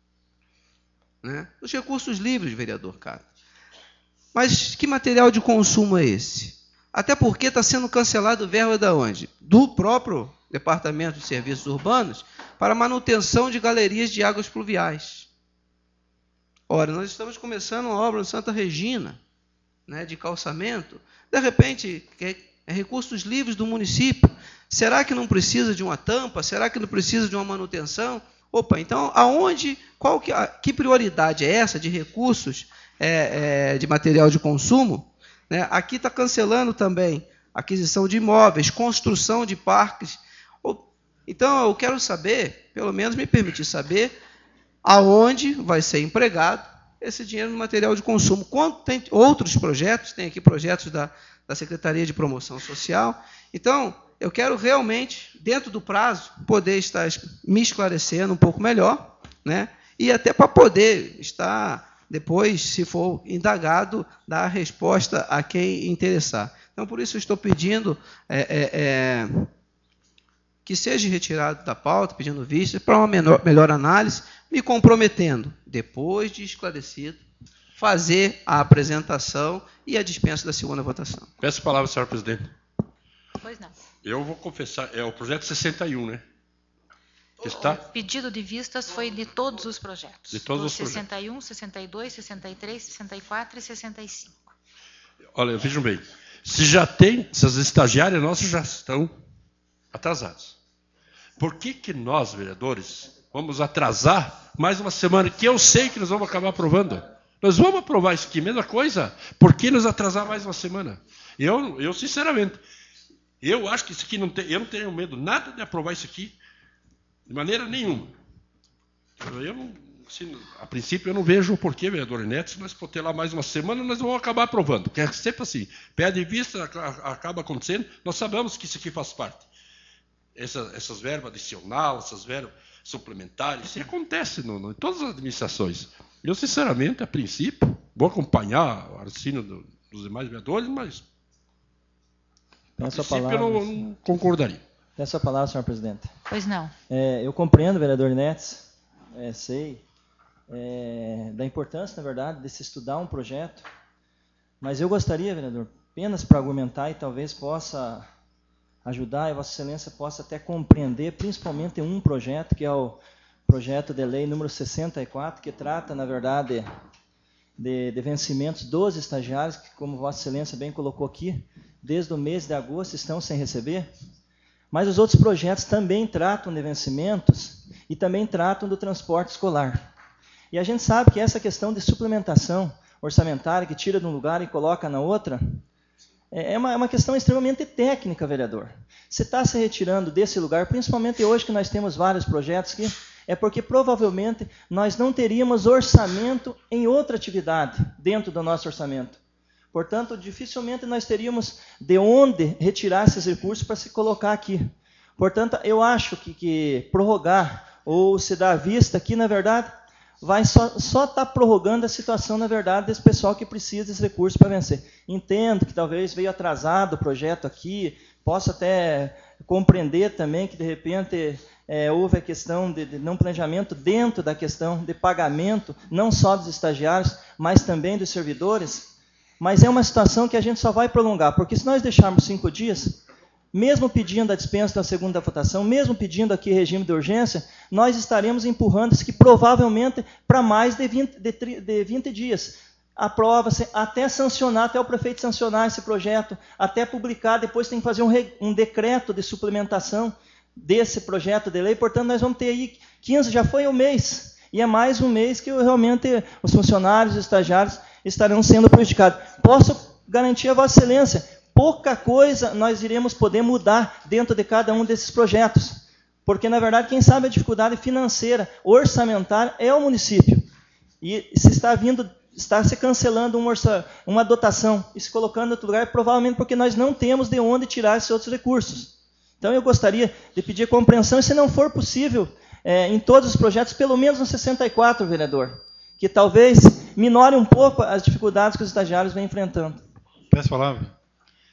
Né? Os recursos livres, vereador Cato. Mas que material de consumo é esse? Até porque está sendo cancelado verba da onde? Do próprio Departamento de Serviços Urbanos para manutenção de galerias de águas pluviais. Ora, nós estamos começando uma obra no Santa Regina, né, de calçamento. De repente, é recursos livres do município. Será que não precisa de uma tampa? Será que não precisa de uma manutenção? Opa, então, aonde, qual que, que prioridade é essa de recursos é, é, de material de consumo? Né? Aqui está cancelando também aquisição de imóveis, construção de parques. Então, eu quero saber, pelo menos me permitir saber, aonde vai ser empregado esse dinheiro no material de consumo. Quanto tem outros projetos, tem aqui projetos da, da Secretaria de Promoção Social. Então, eu quero realmente, dentro do prazo, poder estar me esclarecendo um pouco melhor, né? E até para poder estar, depois, se for indagado, dar a resposta a quem interessar. Então, por isso, eu estou pedindo é, é, é, que seja retirado da pauta, pedindo vista, para uma menor, melhor análise, me comprometendo, depois de esclarecido, fazer a apresentação e a dispensa da segunda votação. Peço a palavra, senhor presidente. Pois não. Eu vou confessar, é o projeto sessenta e um, né? Está? O pedido de vistas foi de todos os projetos. De todos os projetos. sessenta e um, sessenta e dois, sessenta e três, sessenta e quatro e sessenta e cinco. Olha, vejam bem, se já tem, essas estagiárias nossas já estão atrasadas. Por que que nós, vereadores, vamos atrasar mais uma semana, que eu sei que nós vamos acabar aprovando? Nós vamos aprovar isso aqui, mesma coisa. Por que nos atrasar mais uma semana? Eu, eu sinceramente... Eu acho que isso aqui não tem, eu não tenho medo nada de aprovar isso aqui, de maneira nenhuma. Eu não, assim, a princípio eu não vejo o porquê, vereador Neto, se nós for ter lá mais uma semana, nós vamos acabar aprovando. Porque é sempre assim, pede vista, acaba acontecendo, nós sabemos que isso aqui faz parte. Essa, essas verbas adicionais, essas verbas suplementares, isso acontece no, no, em todas as administrações. Eu, sinceramente, a princípio, vou acompanhar o raciocínio do, dos demais vereadores, mas... Peço a palavra, eu não, não concordaria. Peço a palavra, senhor presidente. Pois não. É, eu compreendo, vereador Netes, é, sei é, da importância, na verdade, de se estudar um projeto, mas eu gostaria, vereador, apenas para argumentar e talvez possa ajudar e Vossa Excelência possa até compreender, principalmente um projeto, que é o projeto de lei número sessenta e quatro, que trata, na verdade, de, de vencimentos dos estagiários, que, como Vossa Excelência bem colocou aqui, desde o mês de agosto estão sem receber, mas os outros projetos também tratam de vencimentos e também tratam do transporte escolar. E a gente sabe que essa questão de suplementação orçamentária, que tira de um lugar e coloca na outra, É uma, é uma questão extremamente técnica, vereador. Se está se retirando desse lugar, principalmente hoje que nós temos vários projetos aqui, é porque provavelmente nós não teríamos orçamento em outra atividade dentro do nosso orçamento. Portanto, dificilmente nós teríamos de onde retirar esses recursos para se colocar aqui. Portanto, eu acho que, que prorrogar ou se dar vista aqui, na verdade, vai só estar só tá prorrogando a situação, na verdade, desse pessoal que precisa desses recursos para vencer. Entendo que talvez veio atrasado o projeto aqui, posso até compreender também que, de repente, é, houve a questão de, de não planejamento dentro da questão de pagamento, não só dos estagiários, mas também dos servidores, mas é uma situação que a gente só vai prolongar, porque se nós deixarmos cinco dias, mesmo pedindo a dispensa da segunda votação, mesmo pedindo aqui regime de urgência, nós estaremos empurrando isso que provavelmente para mais de vinte, de, de vinte dias. Aprova-se até sancionar, até o prefeito sancionar esse projeto, até publicar, depois tem que fazer um, re, um decreto de suplementação desse projeto de lei. Portanto, nós vamos ter aí quinze, já foi um mês, e é mais um mês que realmente os funcionários, os estagiários estarão sendo prejudicados. Posso garantir a Vossa Excelência, pouca coisa nós iremos poder mudar dentro de cada um desses projetos. Porque, na verdade, quem sabe a dificuldade financeira, orçamentária, é o município. E se está vindo, está se cancelando uma, orça, uma dotação e se colocando em outro lugar, provavelmente porque nós não temos de onde tirar esses outros recursos. Então, eu gostaria de pedir compreensão, e se não for possível, é, em todos os projetos, pelo menos no sessenta e quatro, vereador, que talvez minore um pouco as dificuldades que os estagiários vêm enfrentando. Peço a palavra.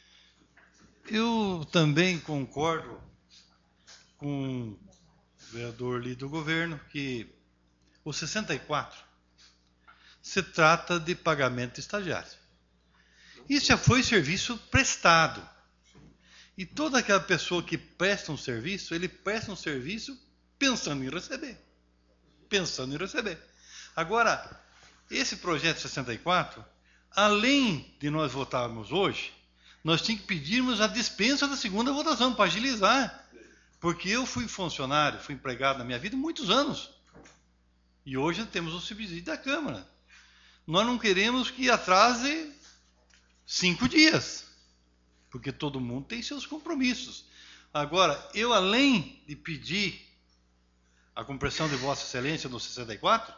Eu também concordo com o vereador ali do governo que o sessenta e quatro se trata de pagamento de estagiário. Isso já foi serviço prestado. E toda aquela pessoa que presta um serviço, ele presta um serviço pensando em receber. Pensando em receber. Agora, esse projeto sessenta e quatro, além de nós votarmos hoje, nós tínhamos que pedirmos a dispensa da segunda votação para agilizar. Porque eu fui funcionário, fui empregado na minha vida muitos anos. E hoje temos o subsídio da Câmara. Nós não queremos que atrase cinco dias. Porque todo mundo tem seus compromissos. Agora, eu além de pedir a compreensão de Vossa Excelência no sessenta e quatro,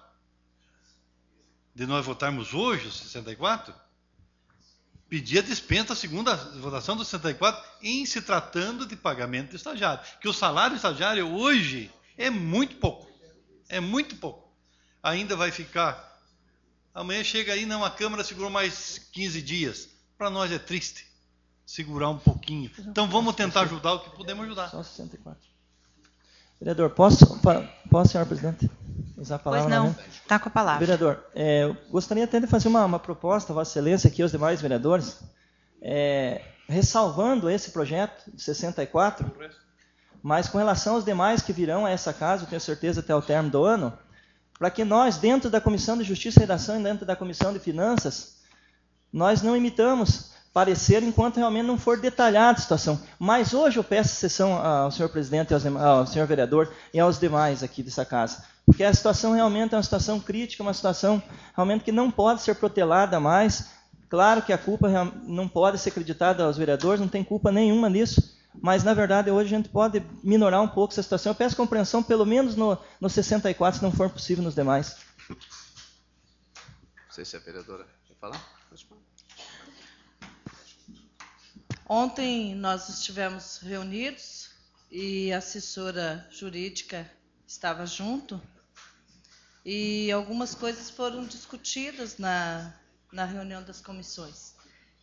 de nós votarmos hoje o sessenta e quatro, pedir a dispensa da segunda votação do sessenta e quatro em se tratando de pagamento de estagiário. Que o salário estagiário hoje é muito pouco. É muito pouco. Ainda vai ficar... Amanhã chega aí, não, a Câmara segurou mais quinze dias. Para nós é triste segurar um pouquinho. Então vamos tentar ajudar o que podemos ajudar. Só sessenta e quatro. Vereador, posso, posso, senhor presidente, usar a palavra? Pois não, está com a palavra. Vereador, é, eu gostaria até de fazer uma, uma proposta, Vossa Excelência, aqui aos demais vereadores, é, ressalvando esse projeto de sessenta e quatro, mas com relação aos demais que virão a essa casa, eu tenho certeza até o término do ano, para que nós, dentro da Comissão de Justiça e Redação e dentro da Comissão de Finanças, nós não imitamos parecer enquanto realmente não for detalhada a situação. Mas hoje eu peço sessão ao senhor presidente, aos demais, ao senhor vereador e aos demais aqui dessa casa. Porque a situação realmente é uma situação crítica, uma situação realmente que não pode ser protelada mais. Claro que a culpa não pode ser acreditada aos vereadores, não tem culpa nenhuma nisso. Mas, na verdade, hoje a gente pode minorar um pouco essa situação. Eu peço compreensão, pelo menos no, no sessenta e quatro, se não for possível nos demais. Não sei se a vereadora quer falar. Pode falar. Ontem nós estivemos reunidos e a assessora jurídica estava junto e algumas coisas foram discutidas na, na reunião das comissões.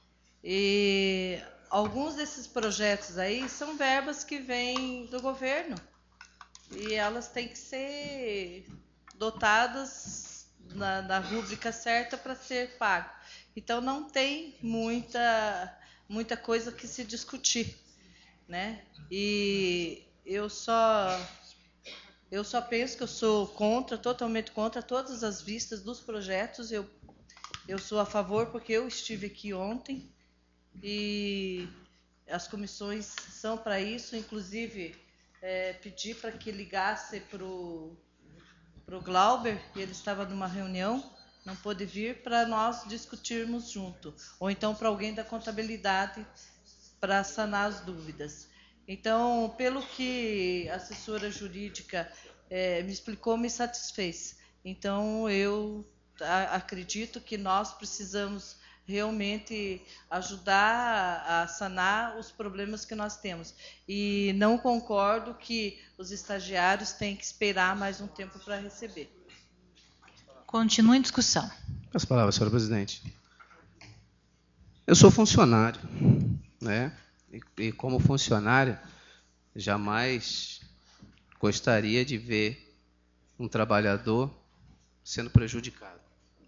E alguns desses projetos aí são verbas que vêm do governo e elas têm que ser dotadas na, na rúbrica certa para ser pago. Então não tem muita... muita coisa que se discutir, né? E eu só eu só penso que eu sou contra, totalmente contra todas as vistas dos projetos. Eu eu sou a favor porque eu estive aqui ontem e as comissões são para isso, inclusive é, pedi para que ligasse pro pro Glauber, e ele estava numa reunião, não pôde vir para nós discutirmos junto, ou então para alguém da contabilidade para sanar as dúvidas. Então, pelo que a assessora jurídica é, me explicou, me satisfez. Então, eu a, acredito que nós precisamos realmente ajudar a, a sanar os problemas que nós temos. E não concordo que os estagiários têm que esperar mais um tempo para receber. Continua em discussão. As palavras, senhora presidente. Eu sou funcionário, né? E, e como funcionário, jamais gostaria de ver um trabalhador sendo prejudicado.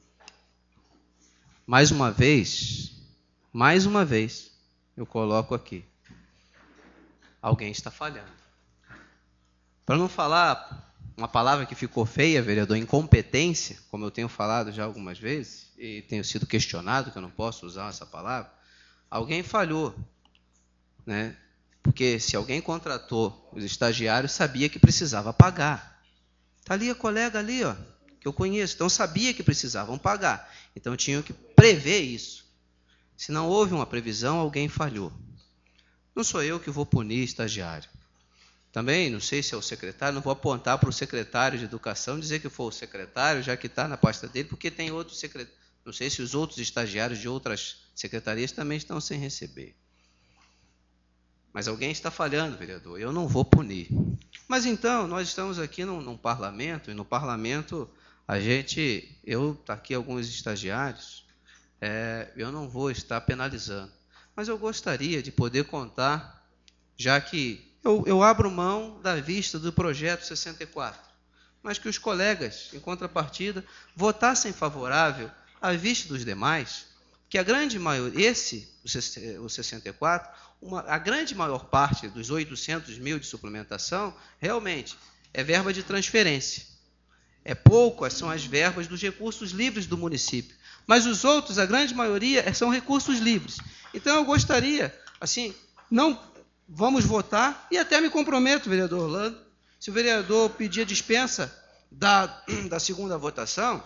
Mais uma vez, mais uma vez, eu coloco aqui. Alguém está falhando. Para não falar uma palavra que ficou feia, vereador, incompetência, como eu tenho falado já algumas vezes, e tenho sido questionado que eu não posso usar essa palavra, alguém falhou, né? Porque se alguém contratou os estagiários, sabia que precisava pagar. Está ali a colega ali, ó, que eu conheço, então sabia que precisavam pagar. Então tinham que prever isso. Se não houve uma previsão, alguém falhou. Não sou eu que vou punir estagiário. Também, não sei se é o secretário, não vou apontar para o secretário de Educação, dizer que foi o secretário, já que está na pasta dele, porque tem outros secretários. Não sei se os outros estagiários de outras secretarias também estão sem receber. Mas alguém está falhando, vereador, eu não vou punir. Mas então, nós estamos aqui num, num parlamento, e no parlamento, a gente, eu, está aqui alguns estagiários, é, eu não vou estar penalizando. Mas eu gostaria de poder contar, já que eu, eu abro mão da vista do projeto sessenta e quatro, mas que os colegas, em contrapartida, votassem favorável à vista dos demais, que a grande maioria, esse, o sessenta e quatro, uma, a grande maior parte dos oitocentos mil de suplementação, realmente, é verba de transferência. É pouco, são as verbas dos recursos livres do município. Mas os outros, a grande maioria, são recursos livres. Então, eu gostaria, assim, não vamos votar, e até me comprometo, vereador Orlando, se o vereador pedir a dispensa da, da segunda votação,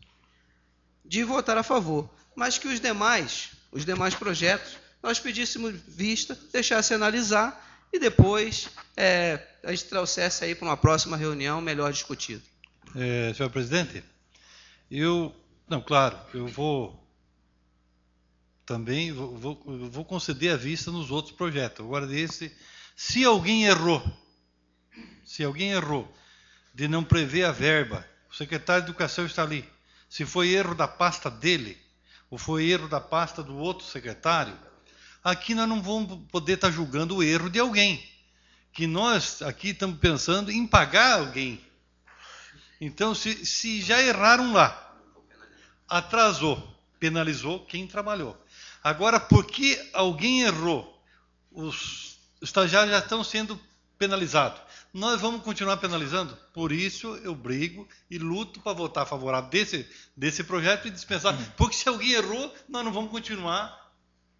de votar a favor. Mas que os demais, os demais projetos, nós pedíssemos vista, deixasse analisar, e depois é, a gente trouxesse aí para uma próxima reunião melhor discutido. É, senhor presidente, eu, não, claro, eu vou também, vou, vou, eu vou conceder a vista nos outros projetos. Agora, desse, se alguém errou, se alguém errou de não prever a verba, o secretário de Educação está ali, se foi erro da pasta dele, ou foi erro da pasta do outro secretário, aqui nós não vamos poder estar julgando o erro de alguém, que nós aqui estamos pensando em pagar alguém. Então, se, se já erraram lá, atrasou, penalizou quem trabalhou. Agora, porque alguém errou, os estagiários já estão sendo penalizados. Nós vamos continuar penalizando? Por isso eu brigo e luto para votar favorável desse, desse projeto e dispensar. Porque se alguém errou, nós não vamos continuar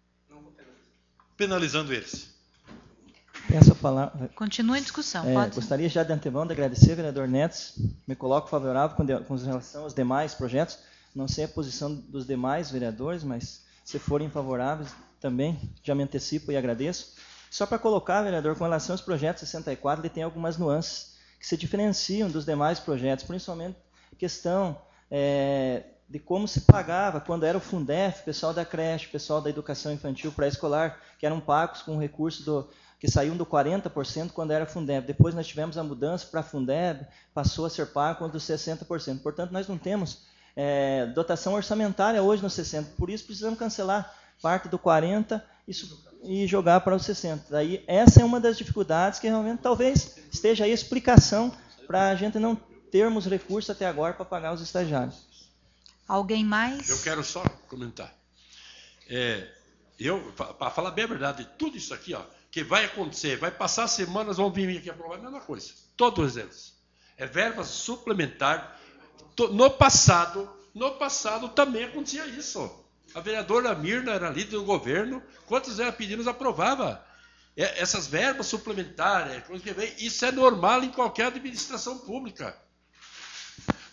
penalizando eles. Essa palavra. Continua em discussão. É, pode. Gostaria já de antemão de agradecer, vereador Netes. Me coloco favorável com, de, com relação aos demais projetos. Não sei a posição dos demais vereadores, mas se forem favoráveis também, já me antecipo e agradeço. Só para colocar, vereador, com relação aos projetos sessenta e quatro, ele tem algumas nuances que se diferenciam dos demais projetos, principalmente a questão é, de como se pagava quando era o Fundef, pessoal da creche, pessoal da educação infantil pré-escolar, que eram pagos com recurso do, que saíam do quarenta por cento quando era Fundeb. Depois nós tivemos a mudança para Fundeb, passou a ser pago com os sessenta por cento. Portanto, nós não temos é, dotação orçamentária hoje no sessenta por cento. Por isso, precisamos cancelar parte do quarenta por cento isso, e jogar para os sessenta por cento. Daí, essa é uma das dificuldades que realmente talvez esteja aí a explicação para a gente não termos recursos até agora para pagar os estagiários. Alguém mais? Eu quero só comentar. É, eu, para falar bem a verdade, tudo isso aqui, ó, que vai acontecer, vai passar semanas, vão vir aqui aprovar a mesma coisa. Todos eles. É verba suplementar. No passado, no passado também acontecia isso. A vereadora Mirna era líder do governo, quantos eram pedidos, aprovava. Essas verbas suplementares, isso é normal em qualquer administração pública.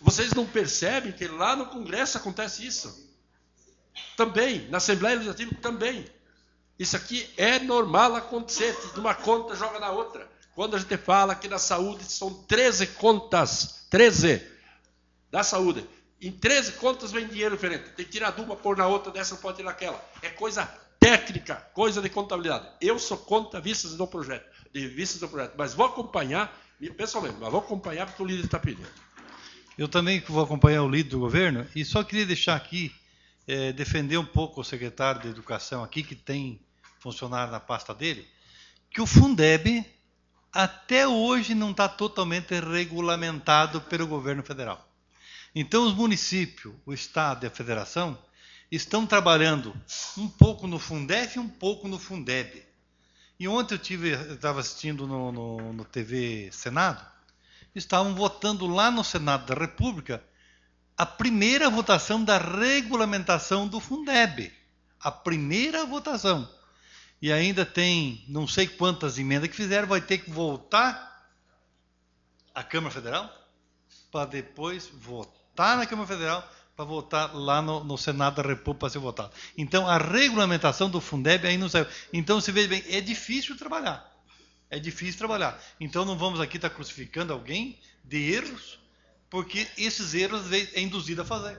Vocês não percebem que lá no Congresso acontece isso? Também, na Assembleia Legislativa também. Isso aqui é normal acontecer, de uma conta joga na outra. Quando a gente fala que na saúde são treze contas, treze da saúde. Em treze contas vem dinheiro diferente. Tem que tirar de uma, pôr na outra, dessa não pode tirar aquela. É coisa técnica, coisa de contabilidade. Eu sou contra vistas do projeto, de vistas do projeto, mas vou acompanhar, pessoalmente, mas vou acompanhar porque o líder está pedindo. Eu também vou acompanhar o líder do governo e só queria deixar aqui, é, defender um pouco o secretário de Educação aqui, que tem funcionário na pasta dele, que o Fundeb até hoje não está totalmente regulamentado pelo governo federal. Então os municípios, o Estado e a Federação estão trabalhando um pouco no Fundef e um pouco no Fundeb. E ontem eu tive, estava assistindo no, no, no T V Senado, estavam votando lá no Senado da República a primeira votação da regulamentação do Fundeb. A primeira votação. E ainda tem não sei quantas emendas que fizeram, vai ter que voltar à Câmara Federal para depois votar na Câmara Federal para votar lá no, no Senado da República para ser votado. Então, a regulamentação do Fundeb aí não saiu. Então, você vê bem, é difícil trabalhar. É difícil trabalhar. Então, não vamos aqui estar crucificando alguém de erros, porque esses erros às vezes, é induzido a fazer.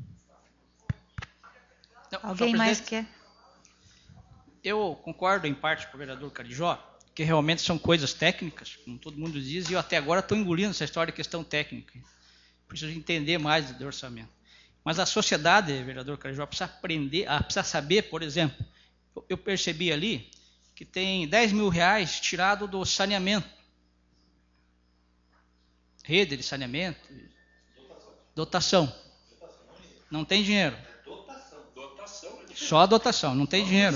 Não, Alguém mais quer? Eu concordo em parte com o vereador Carijó, que realmente são coisas técnicas, como todo mundo diz, e eu até agora estou engolindo essa história de questão técnica. Preciso entender mais do orçamento. Mas a sociedade, vereador Carijó, precisa aprender, precisa saber, por exemplo, eu percebi ali que tem dez mil reais tirado do saneamento. Rede de saneamento. Dotação. Não tem dinheiro. Só a dotação, não tem dinheiro.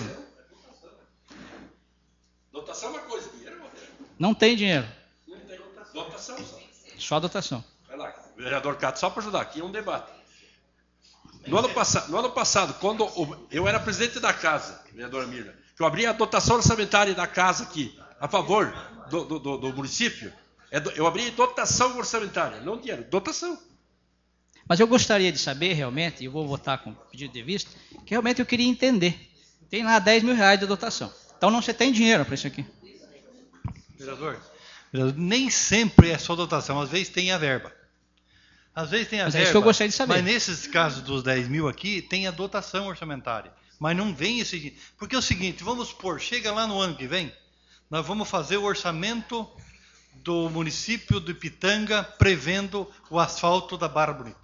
Dotação é uma coisa, dinheiro é outra. Não tem dinheiro. Não tem dotação só. Só a dotação. Vai lá, vereador Cato, só para ajudar, aqui é um debate. No ano, pass no ano passado, quando eu era presidente da casa, vereadora Mirna, que eu abri a dotação orçamentária da casa aqui, a favor do, do, do, do município, eu abri dotação orçamentária, não dinheiro, dotação. Mas eu gostaria de saber realmente, e eu vou votar com pedido de vista, que realmente eu queria entender. Tem lá dez mil reais de dotação. Então não se tem dinheiro para isso aqui. Vereador, vereador, nem sempre é só dotação, às vezes tem a verba. Às vezes tem a mas verba, é isso que eu gostaria de saber. Mas nesses casos dos dez mil aqui, tem a dotação orçamentária. Mas não vem esse dinheiro. Porque é o seguinte, vamos supor, chega lá no ano que vem, nós vamos fazer o orçamento do município de Pitanga prevendo o asfalto da Barra Bonita.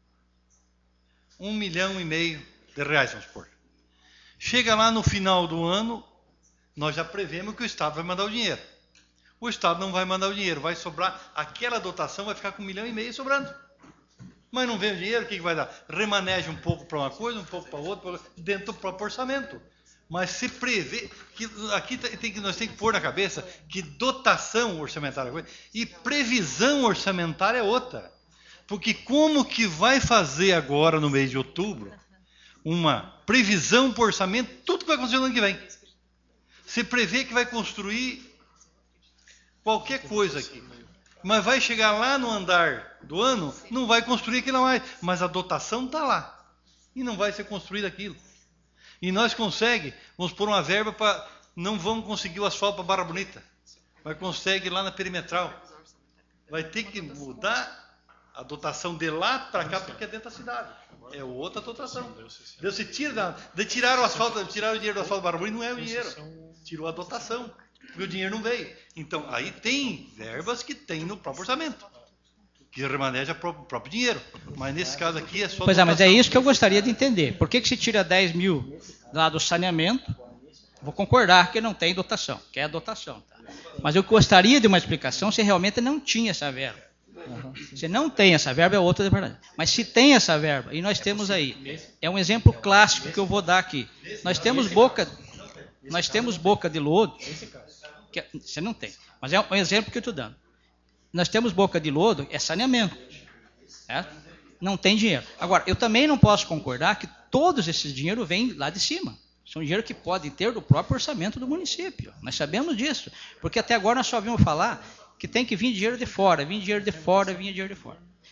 Um milhão e meio de reais, vamos supor. Chega lá no final do ano, nós já prevemos que o Estado vai mandar o dinheiro. O Estado não vai mandar o dinheiro, vai sobrar, aquela dotação vai ficar com um milhão e meio sobrando. Mas não vem o dinheiro, o que, que vai dar? Remaneja um pouco para uma coisa, um pouco para outra, dentro do próprio orçamento. Mas se prevê, que aqui tem que, nós temos que pôr na cabeça que dotação orçamentária é coisa, e previsão orçamentária é outra. Porque como que vai fazer agora, no mês de outubro, uma previsão por orçamento, tudo que vai acontecer no ano que vem? Você prevê que vai construir qualquer coisa aqui. Mas vai chegar lá no andar do ano, não vai construir aquilo mais. Mas a dotação está lá. E não vai ser construído aquilo. E nós conseguimos, vamos pôr uma verba para... Não vamos conseguir o asfalto para Barra Bonita. Mas consegue lá na perimetral. Vai ter que mudar a dotação de lá para cá, porque é dentro da cidade. É outra dotação. Deus se tira da, de tirar o asfalto, tirar o dinheiro do asfalto do Barra Bonita, não é o dinheiro. Tirou a dotação. Porque o dinheiro não veio. Então, aí tem verbas que tem no próprio orçamento, que remaneja o próprio, próprio dinheiro. Mas nesse caso aqui é só Pois dotação. é, mas é isso que eu gostaria de entender. Por que, que se tira dez mil lá do saneamento? Vou concordar que não tem dotação, que é a dotação. Tá? Mas eu gostaria de uma explicação se realmente não tinha essa verba. Uhum. Se não tem essa verba, é outra verdade. Mas se tem essa verba, e nós temos aí, é um exemplo clássico que eu vou dar aqui. Nós temos boca, nós temos boca de lodo. Que você não tem, mas é um exemplo que eu estou dando. Nós temos boca de lodo, é saneamento, certo? Não tem dinheiro. Agora, eu também não posso concordar que todos esses dinheiros vêm lá de cima. São dinheiro que podem ter do próprio orçamento do município. Nós sabemos disso, porque até agora nós só ouvimos falar que tem que vir dinheiro de fora, vir dinheiro de fora, vir dinheiro de fora.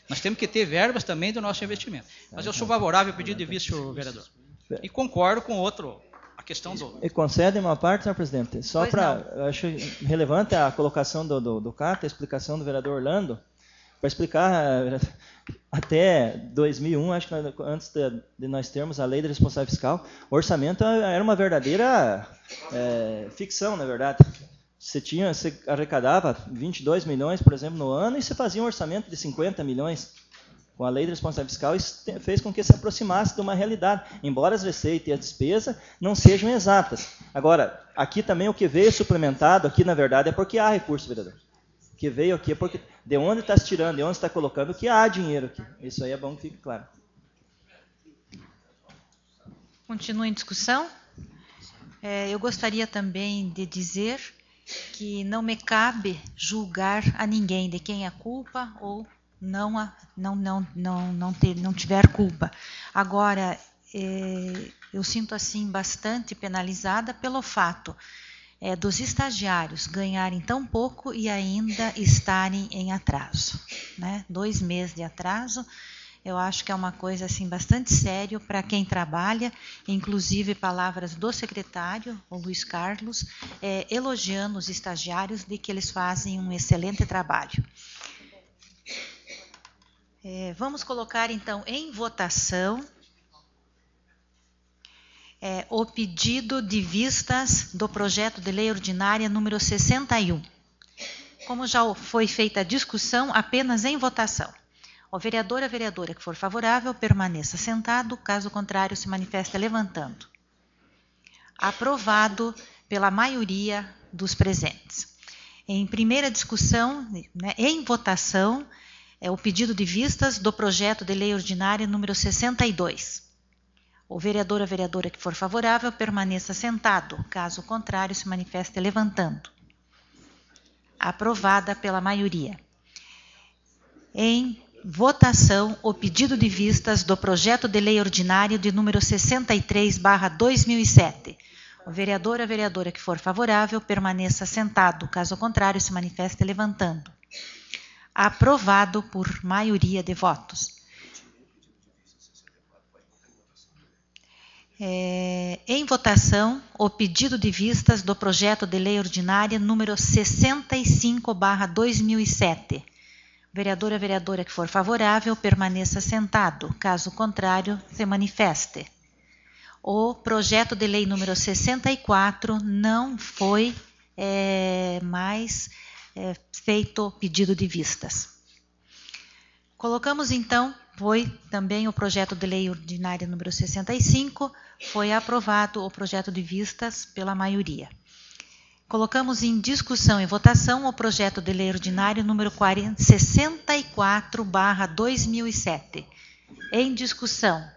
Nós temos que ter verbas também do nosso investimento. Mas eu sou favorável ao pedido de vista, senhor vereador. E concordo com outro, a questão do... E concede uma parte, senhor presidente? Só Pois para... Acho relevante a colocação do, do, do C A T, a explicação do vereador Orlando, para explicar até dois mil e um, acho que antes de, de nós termos a lei da responsabilidade fiscal, o orçamento era uma verdadeira é, ficção, na verdade. Você, tinha, você arrecadava vinte e dois milhões, por exemplo, no ano, e você fazia um orçamento de cinquenta milhões. Com a lei da responsabilidade fiscal, isso fez com que se aproximasse de uma realidade, embora as receitas e a despesa não sejam exatas. Agora, aqui também o que veio suplementado, aqui na verdade, é porque há recurso, vereador. O que veio aqui é porque de onde está se tirando, de onde está colocando, que há dinheiro aqui. Isso aí é bom que fique claro. Continua em discussão. É, eu gostaria também de dizer que não me cabe julgar a ninguém de quem é culpa ou não, a, não, não, não, não, ter, não tiver culpa. Agora, é, eu sinto assim bastante penalizada pelo fato é, dos estagiários ganharem tão pouco e ainda estarem em atraso, né? Dois meses de atraso. Eu acho que é uma coisa assim bastante séria para quem trabalha, inclusive palavras do secretário, o Luiz Carlos, é, elogiando os estagiários de que eles fazem um excelente trabalho. É, vamos colocar então em votação é, o pedido de vistas do projeto de lei ordinária número sessenta e um. Como já foi feita a discussão, apenas em votação. O vereador ou a vereadora que for favorável, permaneça sentado, caso contrário, se manifeste levantando. Aprovado pela maioria dos presentes. Em primeira discussão, né, em votação, é o pedido de vistas do projeto de lei ordinária número sessenta e dois. O vereador ou a vereadora que for favorável, permaneça sentado, caso contrário, se manifeste levantando. Aprovada pela maioria. Em votação, o pedido de vistas do projeto de lei ordinário de número sessenta e três barra dois mil e sete. O vereador ou a vereadora que for favorável, permaneça sentado, caso contrário, se manifeste levantando. Aprovado por maioria de votos. É, em votação, o pedido de vistas do projeto de lei ordinária número sessenta e cinco barra dois mil e sete. Vereador ou vereadora que for favorável, permaneça sentado. Caso contrário, se manifeste. O projeto de lei número sessenta e quatro não foi é, mais é, feito pedido de vistas. Colocamos então, foi também o projeto de lei ordinária número sessenta e cinco, foi aprovado o projeto de vistas pela maioria. Colocamos em discussão e votação o projeto de lei ordinário número sessenta e quatro barra dois mil e sete. Em discussão.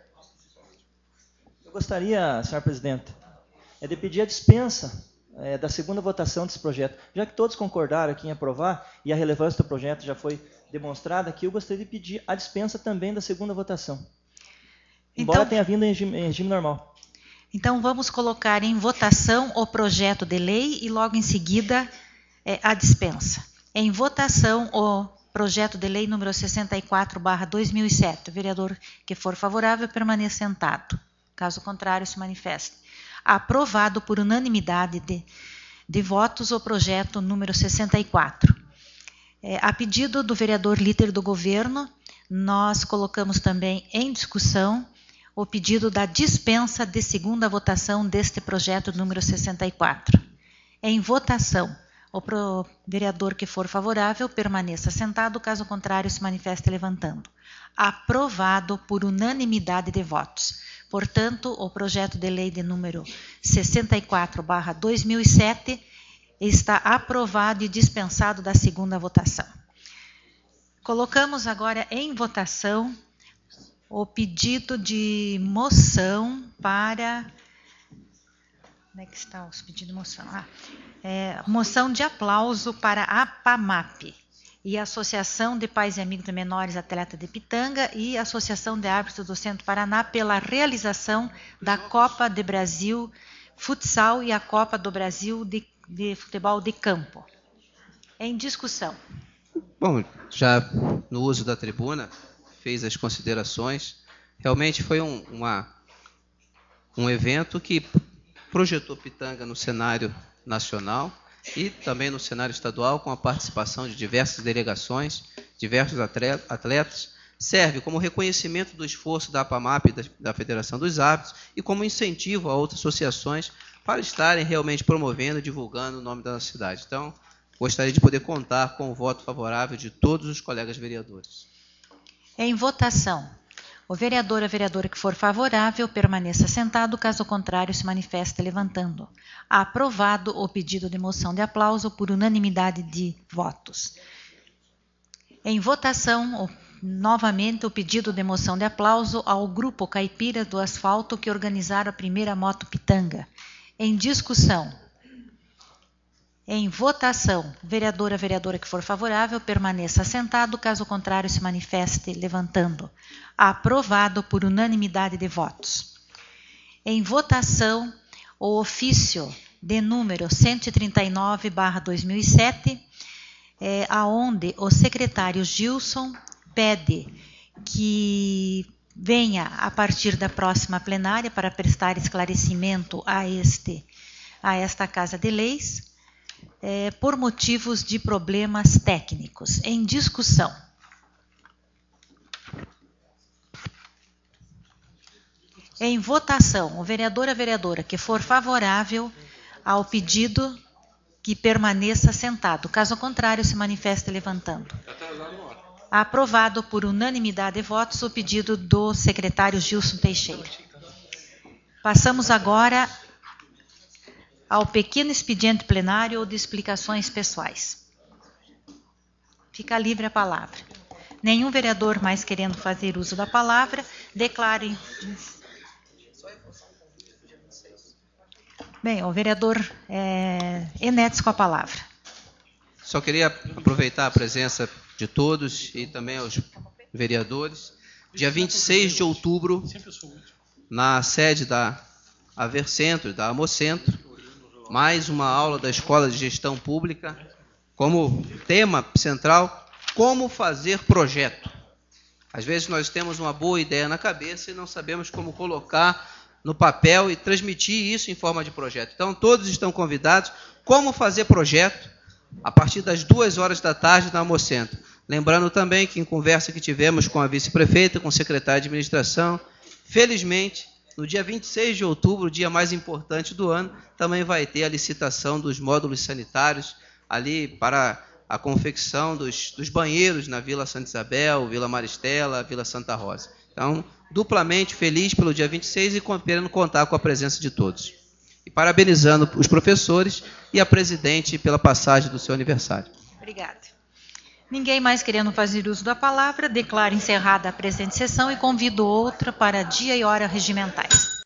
Eu gostaria, senhor presidente, é de pedir a dispensa é, da segunda votação desse projeto. Já que todos concordaram aqui em aprovar e a relevância do projeto já foi demonstrada aqui, eu gostaria de pedir a dispensa também da segunda votação. Embora então, tenha vindo em regime, em regime normal. Então, vamos colocar em votação o projeto de lei e logo em seguida é, a dispensa. Em votação, o projeto de lei número sessenta e quatro barra dois mil e sete. O vereador que for favorável, permaneça sentado. Caso contrário, se manifeste. Aprovado por unanimidade de, de votos o projeto número sessenta e quatro. É, a pedido do vereador líder do governo, nós colocamos também em discussão o pedido da dispensa de segunda votação deste projeto número sessenta e quatro. Em votação, o pro vereador que for favorável permaneça sentado, caso contrário se manifeste levantando. Aprovado por unanimidade de votos. Portanto, o projeto de lei de número sessenta e quatro barra dois mil e sete está aprovado e dispensado da segunda votação. Colocamos agora em votação o pedido de moção para... Onde é que está os pedidos de moção? Ah, é, moção de aplauso para a APAMAP e a Associação de Pais e Amigos de Menores Atleta de Pitanga e a Associação de Árbitros do Centro Paraná pela realização da Copa do Brasil Futsal e a Copa do Brasil de, de Futebol de Campo. Em discussão. Bom, já no uso da tribuna, fez as considerações. Realmente foi um, uma, um evento que projetou Pitanga no cenário nacional e também no cenário estadual, com a participação de diversas delegações, diversos atletas. Serve como reconhecimento do esforço da APAMAP e da, da Federação dos Árbitros e como incentivo a outras associações para estarem realmente promovendo e divulgando o nome da nossa cidade. Então, gostaria de poder contar com o voto favorável de todos os colegas vereadores. Em votação, o vereador ou a vereadora que for favorável permaneça sentado, caso contrário se manifeste levantando. Aprovado o pedido de moção de aplauso por unanimidade de votos. Em votação, o novamente o pedido de moção de aplauso ao Grupo Caipira do Asfalto que organizaram a primeira Moto Pitanga. Em discussão. Em votação, vereadora, vereadora que for favorável, permaneça sentado, caso contrário se manifeste levantando. Aprovado por unanimidade de votos. Em votação, o ofício de número cento e trinta e nove barra dois mil e sete, é, aonde o secretário Gilson pede que venha a partir da próxima plenária para prestar esclarecimento a, este, a esta Casa de Leis, é, por motivos de problemas técnicos. Em discussão. Em votação, o vereador ou a vereadora que for favorável ao pedido que permaneça sentado. Caso contrário, se manifeste levantando. Aprovado por unanimidade de votos o pedido do secretário Gilson Teixeira. Passamos agora ao pequeno expediente plenário ou de explicações pessoais. Fica livre a palavra. Nenhum vereador mais querendo fazer uso da palavra, declare... Bem, o vereador é, Enéas com a palavra. Só queria aproveitar a presença de todos e também aos vereadores. Dia vinte e seis de outubro, na sede da Avercentro, da Amocentro, mais uma aula da Escola de Gestão Pública, como tema central, como fazer projeto. Às vezes nós temos uma boa ideia na cabeça e não sabemos como colocar no papel e transmitir isso em forma de projeto. Então, todos estão convidados. Como fazer projeto? A partir das duas horas da tarde na Amocentro. Lembrando também que em conversa que tivemos com a vice-prefeita, com o secretário de administração, felizmente, no dia vinte e seis de outubro, o dia mais importante do ano, também vai ter a licitação dos módulos sanitários ali para a confecção dos, dos banheiros na Vila Santa Isabel, Vila Maristela, Vila Santa Rosa. Então, duplamente feliz pelo dia vinte e seis e querendo contar com a presença de todos. E parabenizando os professores e a presidente pela passagem do seu aniversário. Obrigada. Ninguém mais querendo fazer uso da palavra, declaro encerrada a presente sessão e convido outra para dia e hora regimentais.